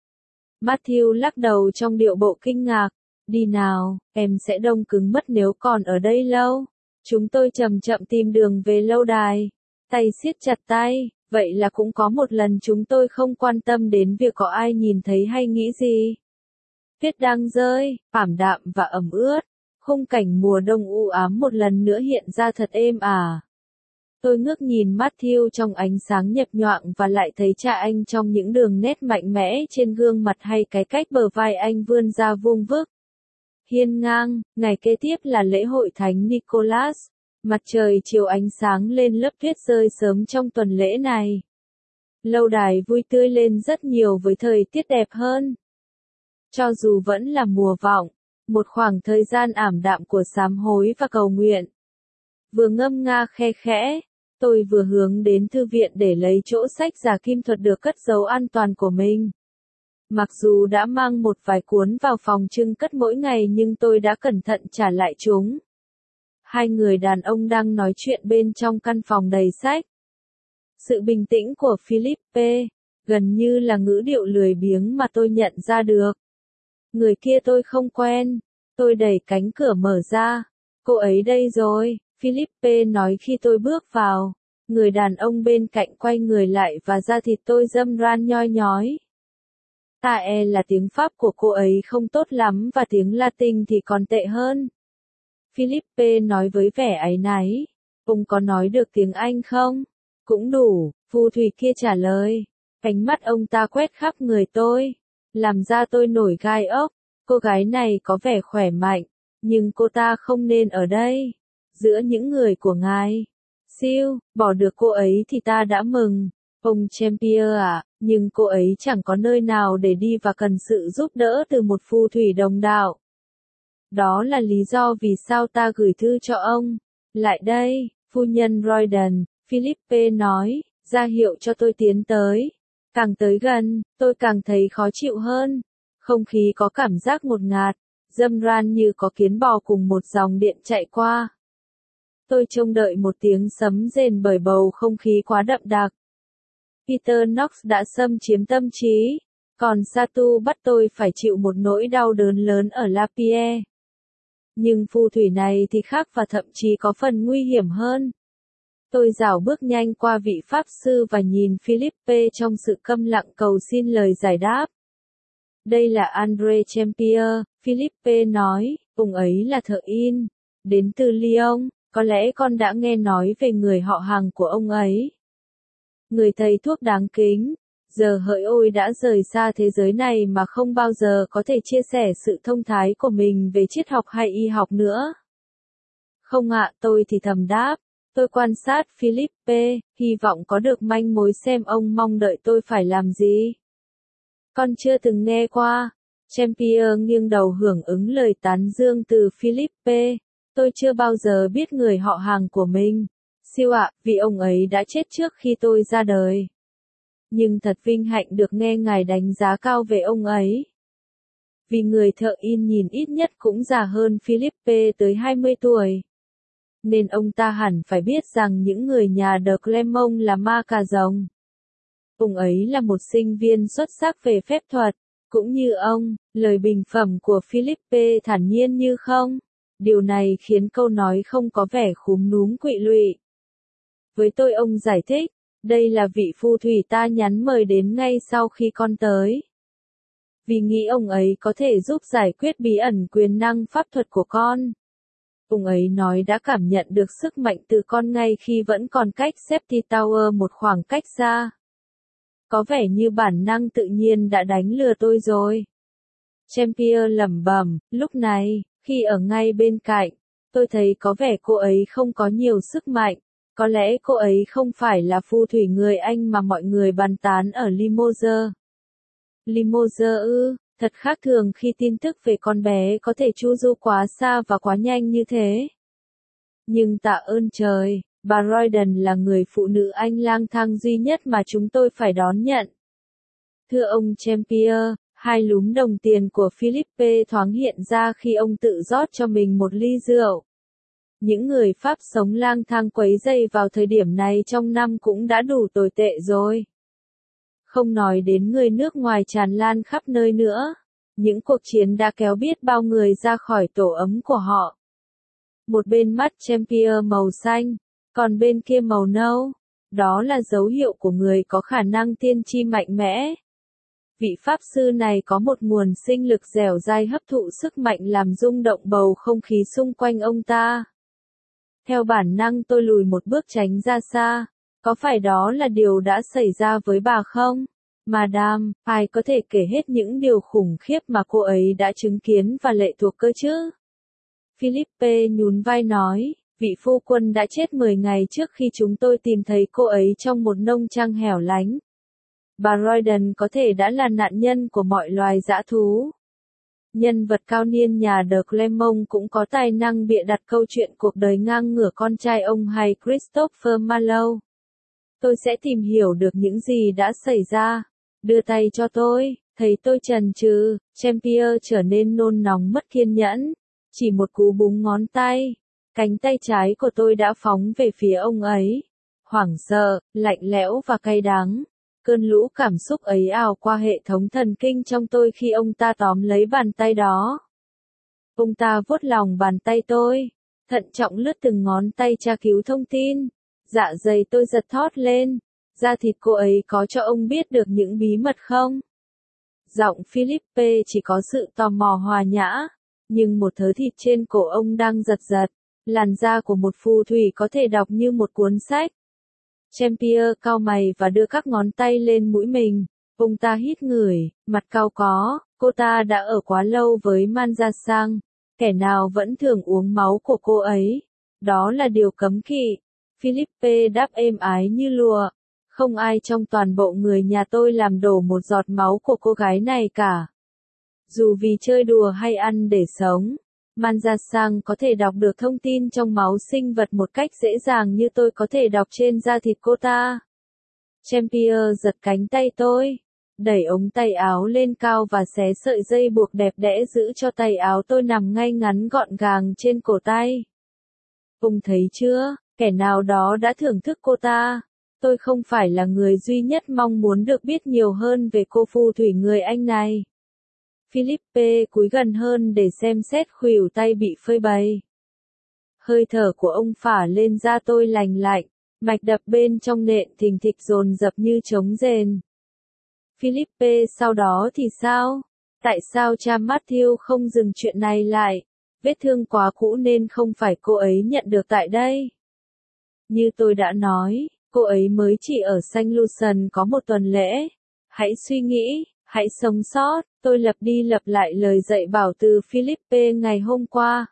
Matthew lắc đầu trong điệu bộ kinh ngạc. Đi nào, em sẽ đông cứng mất nếu còn ở đây lâu. Chúng tôi chậm chậm tìm đường về lâu đài. Tay siết chặt tay, vậy là cũng có một lần chúng tôi không quan tâm đến việc có ai nhìn thấy hay nghĩ gì. Tuyết đang rơi, ảm đạm và ẩm ướt. Khung cảnh mùa đông u ám một lần nữa hiện ra thật êm ả. Tôi ngước nhìn Matthew trong ánh sáng nhập nhoạng và lại thấy cha anh trong những đường nét mạnh mẽ trên gương mặt hay cái cách bờ vai anh vươn ra vuông vức. Hiên ngang, ngày kế tiếp là lễ hội Thánh Nicholas. Mặt trời chiều ánh sáng lên lớp tuyết rơi sớm trong tuần lễ này. Lâu đài vui tươi lên rất nhiều với thời tiết đẹp hơn. Cho dù vẫn là mùa vọng, một khoảng thời gian ảm đạm của sám hối và cầu nguyện. Vừa ngâm nga khe khẽ, tôi vừa hướng đến thư viện để lấy chỗ sách giả kim thuật được cất giấu an toàn của mình. Mặc dù đã mang một vài cuốn vào phòng trưng cất mỗi ngày nhưng tôi đã cẩn thận trả lại chúng. Hai người đàn ông đang nói chuyện bên trong căn phòng đầy sách. Sự bình tĩnh của Philippe, gần như là ngữ điệu lười biếng mà tôi nhận ra được. Người kia tôi không quen. Tôi đẩy cánh cửa mở ra. Cô ấy đây rồi, Philippe nói khi tôi bước vào. Người đàn ông bên cạnh quay người lại và da thịt tôi râm ran nhoi nhói. Là tiếng Pháp của cô ấy không tốt lắm và tiếng Latin thì còn tệ hơn. Philippe nói với vẻ áy náy. Ông có nói được tiếng Anh không? Cũng đủ, phù thủy kia trả lời. Ánh mắt ông ta quét khắp người tôi. Làm ra tôi nổi gai ốc. Cô gái này có vẻ khỏe mạnh. Nhưng cô ta không nên ở đây. Giữa những người của ngài. Siêu, bỏ được cô ấy thì ta đã mừng. Ông Champier à, nhưng cô ấy chẳng có nơi nào để đi và cần sự giúp đỡ từ một phù thủy đồng đạo. Đó là lý do vì sao ta gửi thư cho ông. Lại đây, phu nhân Royden, Philippe nói, ra hiệu cho tôi tiến tới. Càng tới gần, tôi càng thấy khó chịu hơn. Không khí có cảm giác ngột ngạt, râm ran như có kiến bò cùng một dòng điện chạy qua. Tôi trông đợi một tiếng sấm rền bởi bầu không khí quá đậm đặc. Peter Knox đã xâm chiếm tâm trí, còn Satu bắt tôi phải chịu một nỗi đau đớn lớn ở Lapierre. Nhưng phù thủy này thì khác và thậm chí có phần nguy hiểm hơn. Tôi rảo bước nhanh qua vị pháp sư và nhìn Philippe trong sự câm lặng cầu xin lời giải đáp. Đây là André Champier, Philippe nói, ông ấy là thợ in, đến từ Lyon, có lẽ con đã nghe nói về người họ hàng của ông ấy. Người thầy thuốc đáng kính, giờ hỡi ôi đã rời xa thế giới này mà không bao giờ có thể chia sẻ sự thông thái của mình về triết học hay y học nữa. Không ạ, tôi thì thầm đáp. Tôi quan sát Philippe, hy vọng có được manh mối xem ông mong đợi tôi phải làm gì. Con chưa từng nghe qua. Champier nghiêng đầu hưởng ứng lời tán dương từ Philippe. Tôi chưa bao giờ biết người họ hàng của mình. Siêu ạ, vì ông ấy đã chết trước khi tôi ra đời. Nhưng thật vinh hạnh được nghe ngài đánh giá cao về ông ấy. Vì người thợ in nhìn ít nhất cũng già hơn Philippe tới 20 tuổi. Nên ông ta hẳn phải biết rằng những người nhà de Clermont là ma cà rồng. Ông ấy là một sinh viên xuất sắc về phép thuật, cũng như ông, lời bình phẩm của Philippe thản nhiên như không. Điều này khiến câu nói không có vẻ khúm núm quỵ lụy. Với tôi ông giải thích, đây là vị phù thủy ta nhắn mời đến ngay sau khi con tới. vì nghĩ ông ấy có thể giúp giải quyết bí ẩn quyền năng pháp thuật của con. Ông ấy nói đã cảm nhận được sức mạnh từ con ngay khi vẫn còn cách Safety Tower một khoảng cách xa. Có vẻ như bản năng tự nhiên đã đánh lừa tôi rồi. Champion lẩm bẩm, lúc này, khi ở ngay bên cạnh, tôi thấy có vẻ cô ấy không có nhiều sức mạnh. Có lẽ cô ấy không phải là phù thủy người Anh mà mọi người bàn tán ở Limoges. Limoges ư, thật khác thường khi tin tức về con bé có thể chu du quá xa và quá nhanh như thế. Nhưng tạ ơn trời, bà Royden là người phụ nữ Anh lang thang duy nhất mà chúng tôi phải đón nhận. Thưa ông Champion, hai lúm đồng tiền của Philippe thoáng hiện ra khi ông tự rót cho mình một ly rượu. Những người Pháp sống lang thang quấy rầy vào thời điểm này trong năm cũng đã đủ tồi tệ rồi. Không nói đến người nước ngoài tràn lan khắp nơi nữa. Những cuộc chiến đã kéo biết bao người ra khỏi tổ ấm của họ. Một bên mắt Champion màu xanh, còn bên kia màu nâu. Đó là dấu hiệu của người có khả năng tiên tri mạnh mẽ. Vị Pháp sư này có một nguồn sinh lực dẻo dai hấp thụ sức mạnh làm rung động bầu không khí xung quanh ông ta. Theo bản năng tôi lùi một bước tránh ra xa. Có phải đó là điều đã xảy ra với bà không? Madame, ai có thể kể hết những điều khủng khiếp mà cô ấy đã chứng kiến và lệ thuộc cơ chứ? Philippe nhún vai nói, vị phu quân đã chết 10 ngày trước khi chúng tôi tìm thấy cô ấy trong một nông trang hẻo lánh. Bà Royden có thể đã là nạn nhân của mọi loài dã thú. Nhân vật cao niên nhà de Clermont cũng có tài năng bịa đặt câu chuyện cuộc đời ngang ngửa con trai ông hay Christopher Marlowe. Tôi sẽ tìm hiểu được những gì đã xảy ra. Đưa tay cho tôi, thấy tôi chần chừ, Champion trở nên nôn nóng mất kiên nhẫn. Chỉ một cú búng ngón tay, cánh tay trái của tôi đã phóng về phía ông ấy. Hoảng sợ, lạnh lẽo và cay đắng. Cơn lũ cảm xúc ấy ào qua hệ thống thần kinh trong tôi khi ông ta tóm lấy bàn tay đó. Ông ta vuốt lòng bàn tay tôi, thận trọng lướt từng ngón tay tra cứu thông tin. Dạ dày tôi giật thót lên. Da thịt cô ấy có cho ông biết được những bí mật không? Giọng Philippe chỉ có sự tò mò hòa nhã, nhưng một thớ thịt trên cổ ông đang giật giật. Làn da của một phù thủy có thể đọc như một cuốn sách. Champion cau mày và đưa các ngón tay lên mũi mình. Ông ta hít ngửi, mặt cau có, cô ta đã ở quá lâu với Manjasang. Kẻ nào vẫn thường uống máu của cô ấy. Đó là điều cấm kỵ. Philippe đáp êm ái như lùa. Không ai trong toàn bộ người nhà tôi làm đổ một giọt máu của cô gái này cả. Dù vì chơi đùa hay ăn để sống, Manjasang có thể đọc được thông tin trong máu sinh vật một cách dễ dàng như tôi có thể đọc trên da thịt cô ta. Champion giật cánh tay tôi, đẩy ống tay áo lên cao và xé sợi dây buộc đẹp đẽ giữ cho tay áo tôi nằm ngay ngắn gọn gàng trên cổ tay. Ông thấy chưa, kẻ nào đó đã thưởng thức cô ta. Tôi không phải là người duy nhất mong muốn được biết nhiều hơn về cô phù thủy người Anh này. Philippe cúi gần hơn để xem xét khuỷu tay bị phơi bày. Hơi thở của ông phả lên da tôi lành lạnh, mạch đập bên trong nện thình thịch dồn dập như trống rền. Philippe sau đó thì sao? Tại sao cha Matthew không dừng chuyện này lại? Vết thương quá cũ nên không phải cô ấy nhận được tại đây. Như tôi đã nói, cô ấy mới chỉ ở Saint Lucian có một tuần lễ. Hãy suy nghĩ, hãy sống sót. Tôi lặp đi lặp lại lời dạy bảo từ Philippe ngày hôm qua.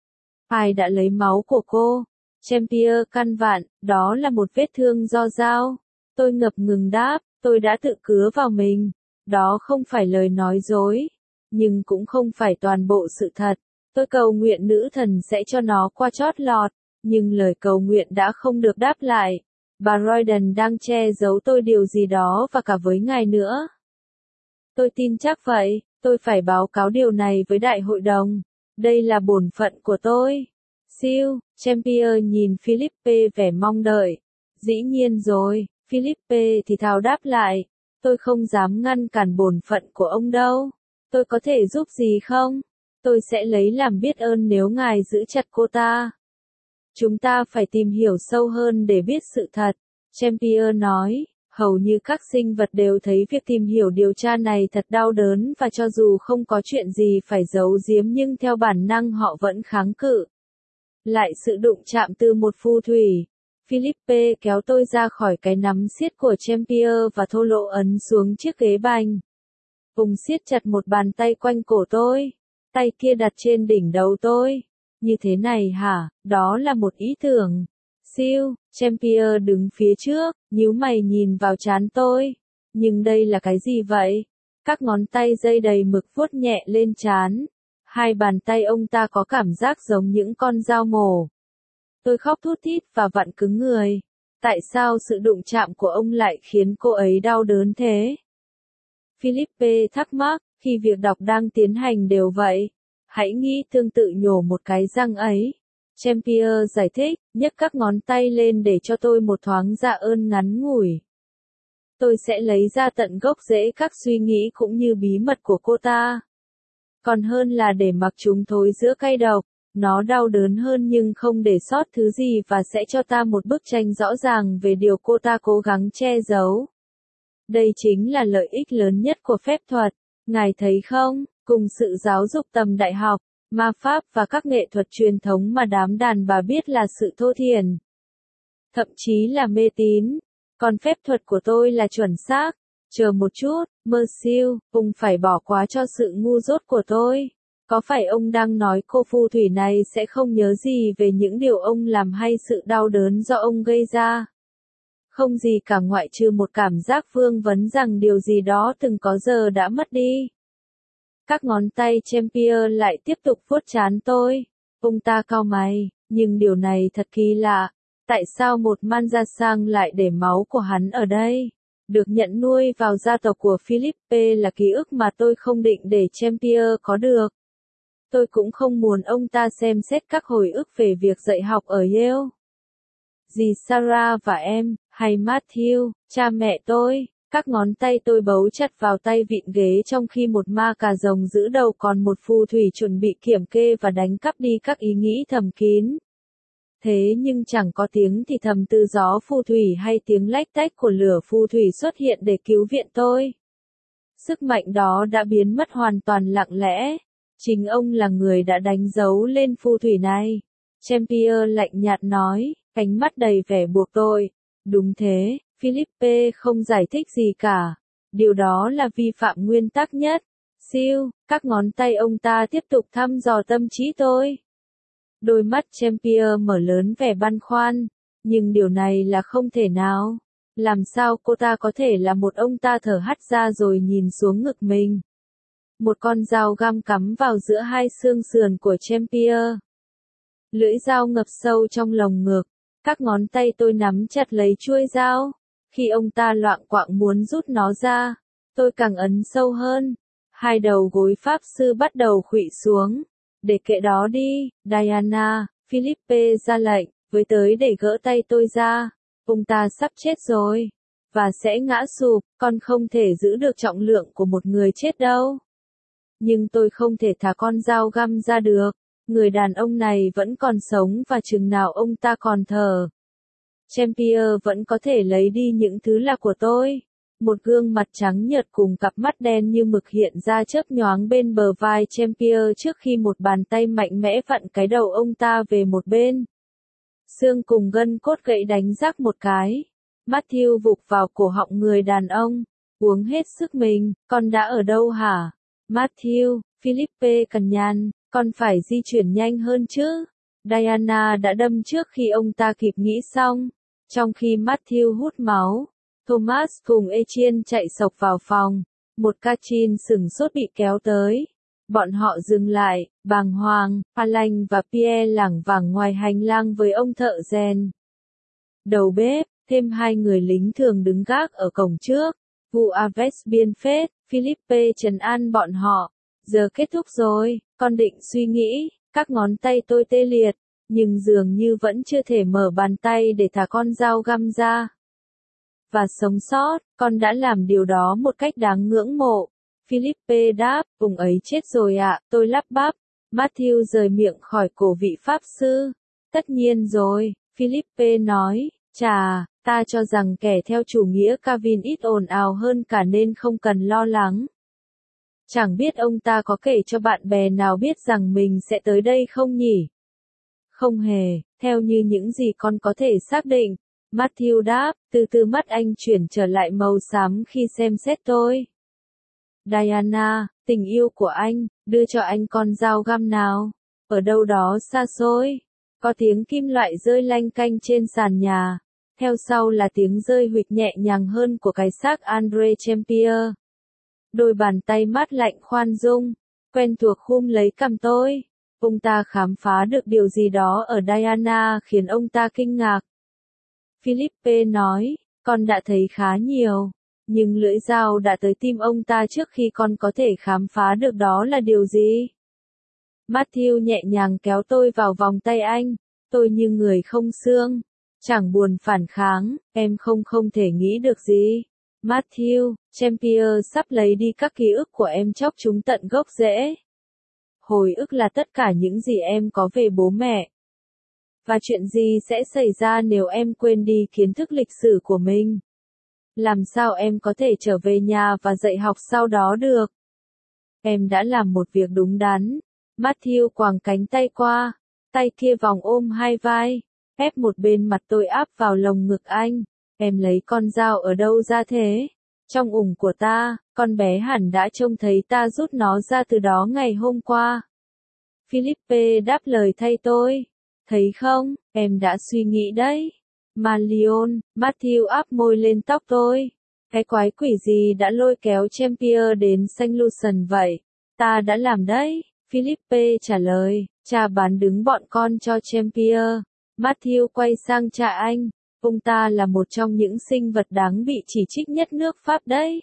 Ai đã lấy máu của cô? Champion căn vặn, đó là một vết thương do dao. Tôi ngập ngừng đáp, tôi đã tự cứa vào mình. Đó không phải lời nói dối, nhưng cũng không phải toàn bộ sự thật. Tôi cầu nguyện nữ thần sẽ cho nó qua chót lọt, nhưng lời cầu nguyện đã không được đáp lại. Bà Royden đang che giấu tôi điều gì đó và cả với ngài nữa. Tôi tin chắc vậy, tôi phải báo cáo điều này với đại hội đồng. Đây là bổn phận của tôi. Siêu, Champion nhìn Philippe vẻ mong đợi. Dĩ nhiên rồi, Philippe thì thào đáp lại. Tôi không dám ngăn cản bổn phận của ông đâu. Tôi có thể giúp gì không? Tôi sẽ lấy làm biết ơn nếu ngài giữ chặt cô ta. Chúng ta phải tìm hiểu sâu hơn để biết sự thật. Champion nói, Hầu như các sinh vật đều thấy việc tìm hiểu điều tra này thật đau đớn và cho dù không có chuyện gì phải giấu giếm nhưng theo bản năng họ vẫn kháng cự. Lại sự đụng chạm từ một phù thủy. Philippe kéo tôi ra khỏi cái nắm siết của Champier và thô lỗ ấn xuống chiếc ghế bành. Ông siết chặt một bàn tay quanh cổ tôi. Tay kia đặt trên đỉnh đầu tôi. Như thế này hả, đó là một ý tưởng. Siêu, Champier đứng phía trước, nhíu mày nhìn vào trán tôi. Nhưng đây là cái gì vậy? Các ngón tay dây đầy mực vuốt nhẹ lên trán. Hai bàn tay ông ta có cảm giác giống những con dao mổ. Tôi khóc thút thít và vặn cứng người. Tại sao sự đụng chạm của ông lại khiến cô ấy đau đớn thế? Philippe thắc mắc, khi việc đọc đang tiến hành đều vậy. Hãy nghĩ tương tự nhổ một cái răng ấy. Champier giải thích, nhấc các ngón tay lên để cho tôi một thoáng dạ ơn ngắn ngủi. Tôi sẽ lấy ra tận gốc rễ các suy nghĩ cũng như bí mật của cô ta. Còn hơn là để mặc chúng thối giữa cay độc, nó đau đớn hơn nhưng không để sót thứ gì và sẽ cho ta một bức tranh rõ ràng về điều cô ta cố gắng che giấu. Đây chính là lợi ích lớn nhất của phép thuật, ngài thấy không, cùng sự giáo dục tầm đại học, ma pháp và các nghệ thuật truyền thống mà đám đàn bà biết là sự thô thiển. Thậm chí là mê tín, còn phép thuật của tôi là chuẩn xác. Chờ một chút, Monsieur, ông phải bỏ qua cho sự ngu dốt của tôi. Có phải ông đang nói cô phù thủy này sẽ không nhớ gì về những điều ông làm hay sự đau đớn do ông gây ra? Không gì cả ngoại trừ một cảm giác vương vấn rằng điều gì đó từng có giờ đã mất đi. Các ngón tay Champier lại tiếp tục vuốt trán tôi. Ông ta cau mày, nhưng điều này thật kỳ lạ. Tại sao một man gia sang lại để máu của hắn ở đây? Được nhận nuôi vào gia tộc của Philippe là ký ức mà tôi không định để Champier có được. Tôi cũng không muốn ông ta xem xét các hồi ức về việc dạy học ở Yale. Dì Sarah và em, hay Matthew, cha mẹ tôi, các ngón tay tôi bấu chặt vào tay vịn ghế trong khi một ma cà rồng giữ đầu còn một phù thủy chuẩn bị kiểm kê và đánh cắp đi các ý nghĩ thầm kín. Thế nhưng chẳng có tiếng thì thầm từ gió phù thủy hay tiếng lách tách của lửa phù thủy xuất hiện để cứu viện tôi. Sức mạnh đó đã biến mất hoàn toàn lặng lẽ. Chính ông là người đã đánh dấu lên phù thủy này. Champier lạnh nhạt nói, ánh mắt đầy vẻ buộc tội. Đúng thế, Philippe không giải thích gì cả. Điều đó là vi phạm nguyên tắc nhất. Siêu, các ngón tay ông ta tiếp tục thăm dò tâm trí tôi. Đôi mắt Champier mở lớn vẻ băn khoăn. Nhưng điều này là không thể nào. Làm sao cô ta có thể là một ông ta thở hắt ra rồi nhìn xuống ngực mình. Một con dao găm cắm vào giữa hai xương sườn của Champier. Lưỡi dao ngập sâu trong lồng ngực. Các ngón tay tôi nắm chặt lấy chuôi dao. Khi ông ta loạng quạng muốn rút nó ra, tôi càng ấn sâu hơn. Hai đầu gối pháp sư bắt đầu khuỵu xuống. Để kệ đó đi, Diana, Philippe ra lệnh, với tới để gỡ tay tôi ra. Ông ta sắp chết rồi. Và sẽ ngã sụp, con không thể giữ được trọng lượng của một người chết đâu. Nhưng tôi không thể thả con dao găm ra được. Người đàn ông này vẫn còn sống và chừng nào ông ta còn thở. Champier vẫn có thể lấy đi những thứ là của tôi. Một gương mặt trắng nhợt cùng cặp mắt đen như mực hiện ra chớp nhoáng bên bờ vai Champier trước khi một bàn tay mạnh mẽ vặn cái đầu ông ta về một bên. Xương cùng gân cốt gãy đánh rắc một cái. Matthew vụt vào cổ họng người đàn ông. Uống hết sức mình, con đã ở đâu hả? Matthew, Philippe cằn nhằn, con phải di chuyển nhanh hơn chứ. Diana đã đâm trước khi ông ta kịp nghĩ xong. Trong khi Matthew hút máu, Thomas cùng Etienne chạy sộc vào phòng. Một Katrin sửng sốt bị kéo tới. Bọn họ dừng lại, bàng hoàng, Alain và Pierre lảng vảng ngoài hành lang với ông thợ rèn. Đầu bếp, thêm hai người lính thường đứng gác ở cổng trước. Vụ Aves bien fait, Philippe trấn an bọn họ. Giờ kết thúc rồi, con định suy nghĩ, các ngón tay tôi tê liệt, nhưng dường như vẫn chưa thể mở bàn tay để thả con dao găm ra. Và sống sót, con đã làm điều đó một cách đáng ngưỡng mộ. Philippe đáp, ông ấy chết rồi ạ, tôi lắp bắp. Matthew rời miệng khỏi cổ vị pháp sư. Tất nhiên rồi, Philippe nói, Chà, ta cho rằng kẻ theo chủ nghĩa Calvin ít ồn ào hơn cả nên không cần lo lắng. Chẳng biết ông ta có kể cho bạn bè nào biết rằng mình sẽ tới đây không nhỉ? Không hề, theo như những gì con có thể xác định. Matthew đáp, từ từ mắt anh chuyển trở lại màu xám khi xem xét tôi. Diana, tình yêu của anh, đưa cho anh con dao găm nào. Ở đâu đó xa xôi. Có tiếng kim loại rơi lanh canh trên sàn nhà. Theo sau là tiếng rơi huỵch nhẹ nhàng hơn của cái xác Andre Champier. Đôi bàn tay mát lạnh khoan dung, quen thuộc khum lấy cằm tôi. Ông ta khám phá được điều gì đó ở Diana khiến ông ta kinh ngạc. Philippe nói, con đã thấy khá nhiều, nhưng lưỡi dao đã tới tim ông ta trước khi con có thể khám phá được đó là điều gì. Matthew nhẹ nhàng kéo tôi vào vòng tay anh, tôi như người không xương, chẳng buồn phản kháng, em không thể nghĩ được gì. Matthew, Champier sắp lấy đi các ký ức của em chóc chúng tận gốc rễ. Hồi ức là tất cả những gì em có về bố mẹ. Và chuyện gì sẽ xảy ra nếu em quên đi kiến thức lịch sử của mình? Làm sao em có thể trở về nhà và dạy học sau đó được? Em đã làm một việc đúng đắn. Matthew quàng cánh tay qua, tay kia vòng ôm hai vai, ép một bên mặt tôi áp vào lồng ngực anh. Em lấy con dao ở đâu ra thế? Trong ủng của ta, con bé hẳn đã trông thấy ta rút nó ra từ đó ngày hôm qua. Philippe đáp lời thay tôi. Thấy không, em đã suy nghĩ đấy. Marion, Matthew áp môi lên tóc tôi. Cái quái quỷ gì đã lôi kéo Champier đến Saint Lucian vậy? Ta đã làm đấy, Philippe trả lời, cha bán đứng bọn con cho Champier. Matthew quay sang cha anh. Ông ta là một trong những sinh vật đáng bị chỉ trích nhất nước Pháp đấy.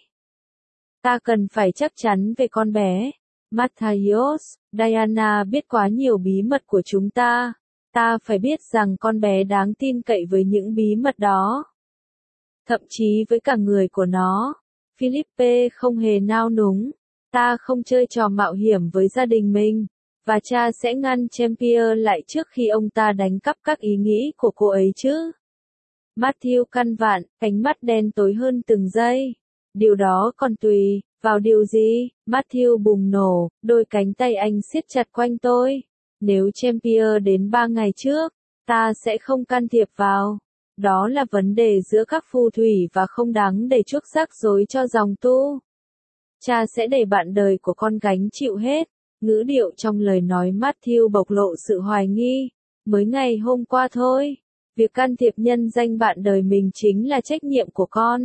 Ta cần phải chắc chắn về con bé. Matthäus, Diana biết quá nhiều bí mật của chúng ta. Ta phải biết rằng con bé đáng tin cậy với những bí mật đó. Thậm chí với cả người của nó. Philippe không hề nao núng. Ta không chơi trò mạo hiểm với gia đình mình. Và cha sẽ ngăn Champier lại trước khi ông ta đánh cắp các ý nghĩ của cô ấy chứ. Matthew căn vạn, ánh mắt đen tối hơn từng giây. Điều đó còn tùy vào điều gì? Matthew bùng nổ, đôi cánh tay anh siết chặt quanh tôi. Nếu Champier đến 3 ngày trước, ta sẽ không can thiệp vào. Đó là vấn đề giữa các phù thủy và không đáng để chuốc rắc rối cho dòng tu. Cha sẽ để bạn đời của con gánh chịu hết. Ngữ điệu trong lời nói Matthew bộc lộ sự hoài nghi. Mới ngày hôm qua thôi. Việc can thiệp nhân danh bạn đời mình chính là trách nhiệm của con.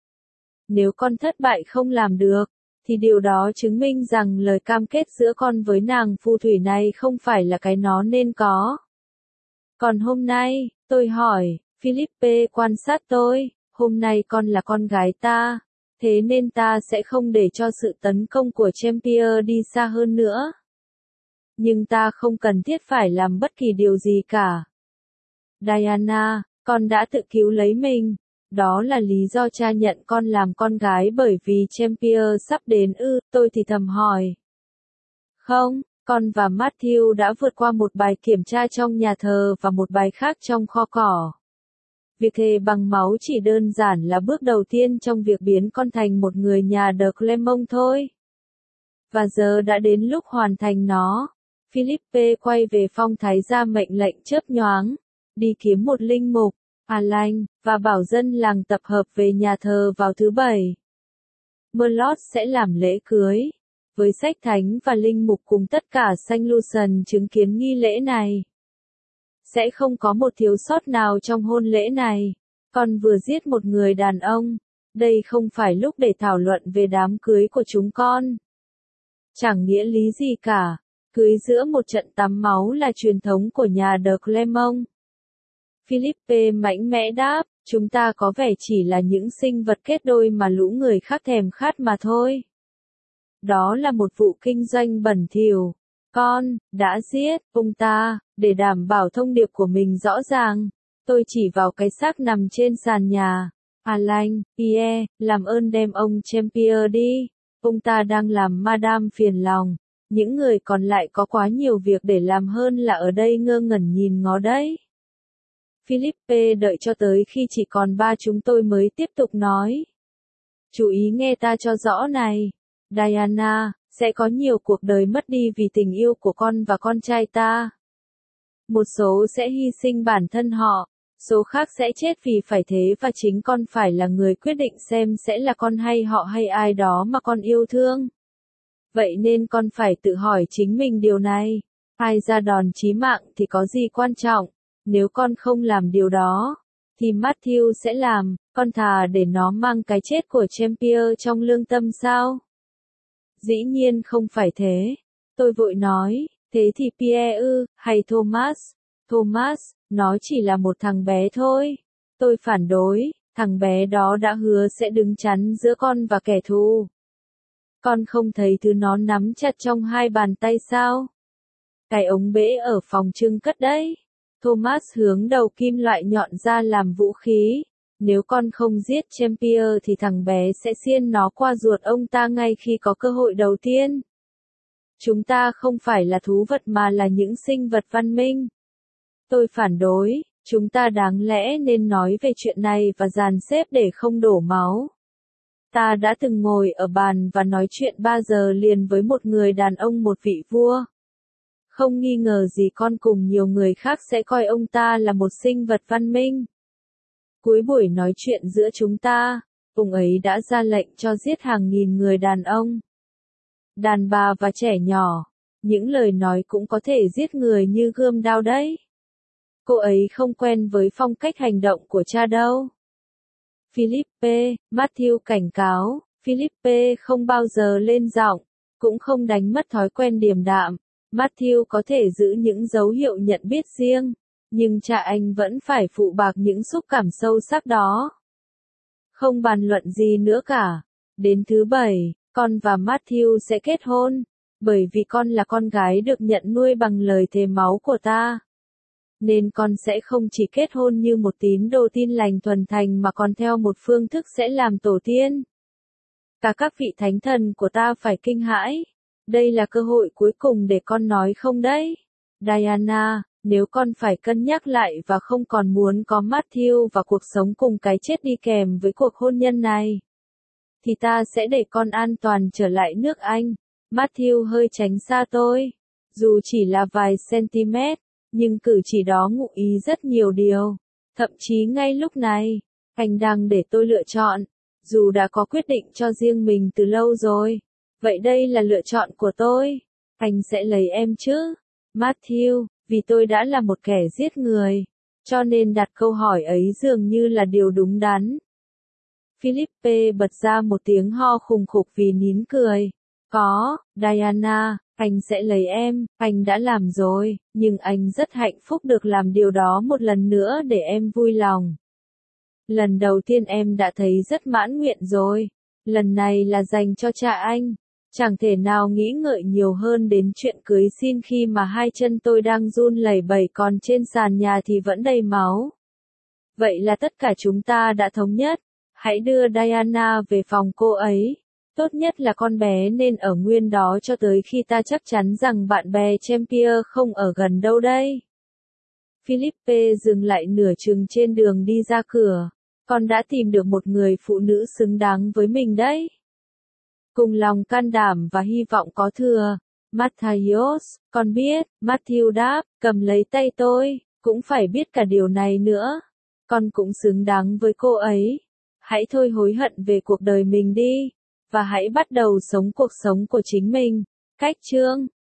Nếu con thất bại không làm được, thì điều đó chứng minh rằng lời cam kết giữa con với nàng phù thủy này không phải là cái nó nên có. Còn hôm nay, tôi hỏi, Philippe quan sát tôi, hôm nay con là con gái ta, thế nên ta sẽ không để cho sự tấn công của Champier đi xa hơn nữa. Nhưng ta không cần thiết phải làm bất kỳ điều gì cả. Diana, con đã tự cứu lấy mình. Đó là lý do cha nhận con làm con gái bởi vì Champier sắp đến ư, tôi thì thầm hỏi. Không, con và Matthew đã vượt qua một bài kiểm tra trong nhà thờ và một bài khác trong kho cỏ. Việc thề bằng máu chỉ đơn giản là bước đầu tiên trong việc biến con thành một người nhà de Clermont thôi. Và giờ đã đến lúc hoàn thành nó. Philippe quay về phong thái ra mệnh lệnh chớp nhoáng. Đi kiếm một linh mục, Alain, và bảo dân làng tập hợp về nhà thờ vào thứ Bảy. Merlot sẽ làm lễ cưới. Với sách thánh và linh mục cùng tất cả Saint Lucian chứng kiến nghi lễ này. Sẽ không có một thiếu sót nào trong hôn lễ này. Con vừa giết một người đàn ông. Đây không phải lúc để thảo luận về đám cưới của chúng con. Chẳng nghĩa lý gì cả. Cưới giữa một trận tắm máu là truyền thống của nhà de Clermont. Philippe mạnh mẽ đáp, chúng ta có vẻ chỉ là những sinh vật kết đôi mà lũ người khác thèm khát mà thôi. Đó là một vụ kinh doanh bẩn thỉu. Con đã giết ông ta, để đảm bảo thông điệp của mình rõ ràng. Tôi chỉ vào cái xác nằm trên sàn nhà. Alain, Pierre, làm ơn đem ông Champier đi. Ông ta đang làm Madame phiền lòng. Những người còn lại có quá nhiều việc để làm hơn là ở đây ngơ ngẩn nhìn ngó đấy. Philippe đợi cho tới khi chỉ còn ba chúng tôi mới tiếp tục nói. Chú ý nghe ta cho rõ này. Diana, sẽ có nhiều cuộc đời mất đi vì tình yêu của con và con trai ta. Một số sẽ hy sinh bản thân họ, số khác sẽ chết vì phải thế và chính con phải là người quyết định xem sẽ là con hay họ hay ai đó mà con yêu thương. Vậy nên con phải tự hỏi chính mình điều này. Ai ra đòn chí mạng thì có gì quan trọng, nếu con không làm điều đó, thì Matthew sẽ làm, con thà để nó mang cái chết của Champier trong lương tâm sao? Dĩ nhiên không phải thế. Tôi vội nói, thế thì Pierre ư, hay Thomas? Thomas, nó chỉ là một thằng bé thôi. Tôi phản đối, thằng bé đó đã hứa sẽ đứng chắn giữa con và kẻ thù. Con không thấy thứ nó nắm chặt trong hai bàn tay sao? Cái ống bể ở phòng trưng cất đấy. Thomas hướng đầu kim loại nhọn ra làm vũ khí. Nếu con không giết Champier thì thằng bé sẽ xiên nó qua ruột ông ta ngay khi có cơ hội đầu tiên. Chúng ta không phải là thú vật mà là những sinh vật văn minh. Tôi phản đối, chúng ta đáng lẽ nên nói về chuyện này và dàn xếp để không đổ máu. Ta đã từng ngồi ở bàn và nói chuyện 3 giờ liền với một người đàn ông một vị vua. Không nghi ngờ gì con cùng nhiều người khác sẽ coi ông ta là một sinh vật văn minh. Cuối buổi nói chuyện giữa chúng ta, ông ấy đã ra lệnh cho giết hàng nghìn người đàn ông, đàn bà và trẻ nhỏ. Những lời nói cũng có thể giết người như gươm đao đấy. Cô ấy không quen với phong cách hành động của cha đâu. Philippe, Matthew cảnh cáo, Philippe không bao giờ lên giọng, cũng không đánh mất thói quen điềm đạm. Matthew có thể giữ những dấu hiệu nhận biết riêng, nhưng cha anh vẫn phải phụ bạc những xúc cảm sâu sắc đó. Không bàn luận gì nữa cả. Đến thứ 7, con và Matthew sẽ kết hôn, bởi vì con là con gái được nhận nuôi bằng lời thề máu của ta. Nên con sẽ không chỉ kết hôn như một tín đồ tin lành thuần thành mà còn theo một phương thức sẽ làm tổ tiên. Cả các vị thánh thần của ta phải kinh hãi. Đây là cơ hội cuối cùng để con nói không đấy. Diana, nếu con phải cân nhắc lại và không còn muốn có Matthew và cuộc sống cùng cái chết đi kèm với cuộc hôn nhân này, thì ta sẽ để con an toàn trở lại nước Anh. Matthew hơi tránh xa tôi. Dù chỉ là vài cm, nhưng cử chỉ đó ngụ ý rất nhiều điều. Thậm chí ngay lúc này, anh đang để tôi lựa chọn. Dù đã có quyết định cho riêng mình từ lâu rồi. Vậy đây là lựa chọn của tôi. Anh sẽ lấy em chứ? Matthew, vì tôi đã là một kẻ giết người. Cho nên đặt câu hỏi ấy dường như là điều đúng đắn. Philippe bật ra một tiếng ho khùng khục vì nín cười. Có, Diana, anh sẽ lấy em, anh đã làm rồi, nhưng anh rất hạnh phúc được làm điều đó một lần nữa để em vui lòng. Lần đầu tiên em đã thấy rất mãn nguyện rồi. Lần này là dành cho cha anh. Chẳng thể nào nghĩ ngợi nhiều hơn đến chuyện cưới xin khi mà hai chân tôi đang run lẩy bẩy còn trên sàn nhà thì vẫn đầy máu. Vậy là tất cả chúng ta đã thống nhất. Hãy đưa Diana về phòng cô ấy. Tốt nhất là con bé nên ở nguyên đó cho tới khi ta chắc chắn rằng bạn bè Champier không ở gần đâu đây. Philippe dừng lại nửa chừng trên đường đi ra cửa. Con đã tìm được một người phụ nữ xứng đáng với mình đấy. Cùng lòng can đảm và hy vọng có thừa. Matthaios, con biết, Matthew đáp, cầm lấy tay tôi, cũng phải biết cả điều này nữa. Con cũng xứng đáng với cô ấy. Hãy thôi hối hận về cuộc đời mình đi, và hãy bắt đầu sống cuộc sống của chính mình. Cách chương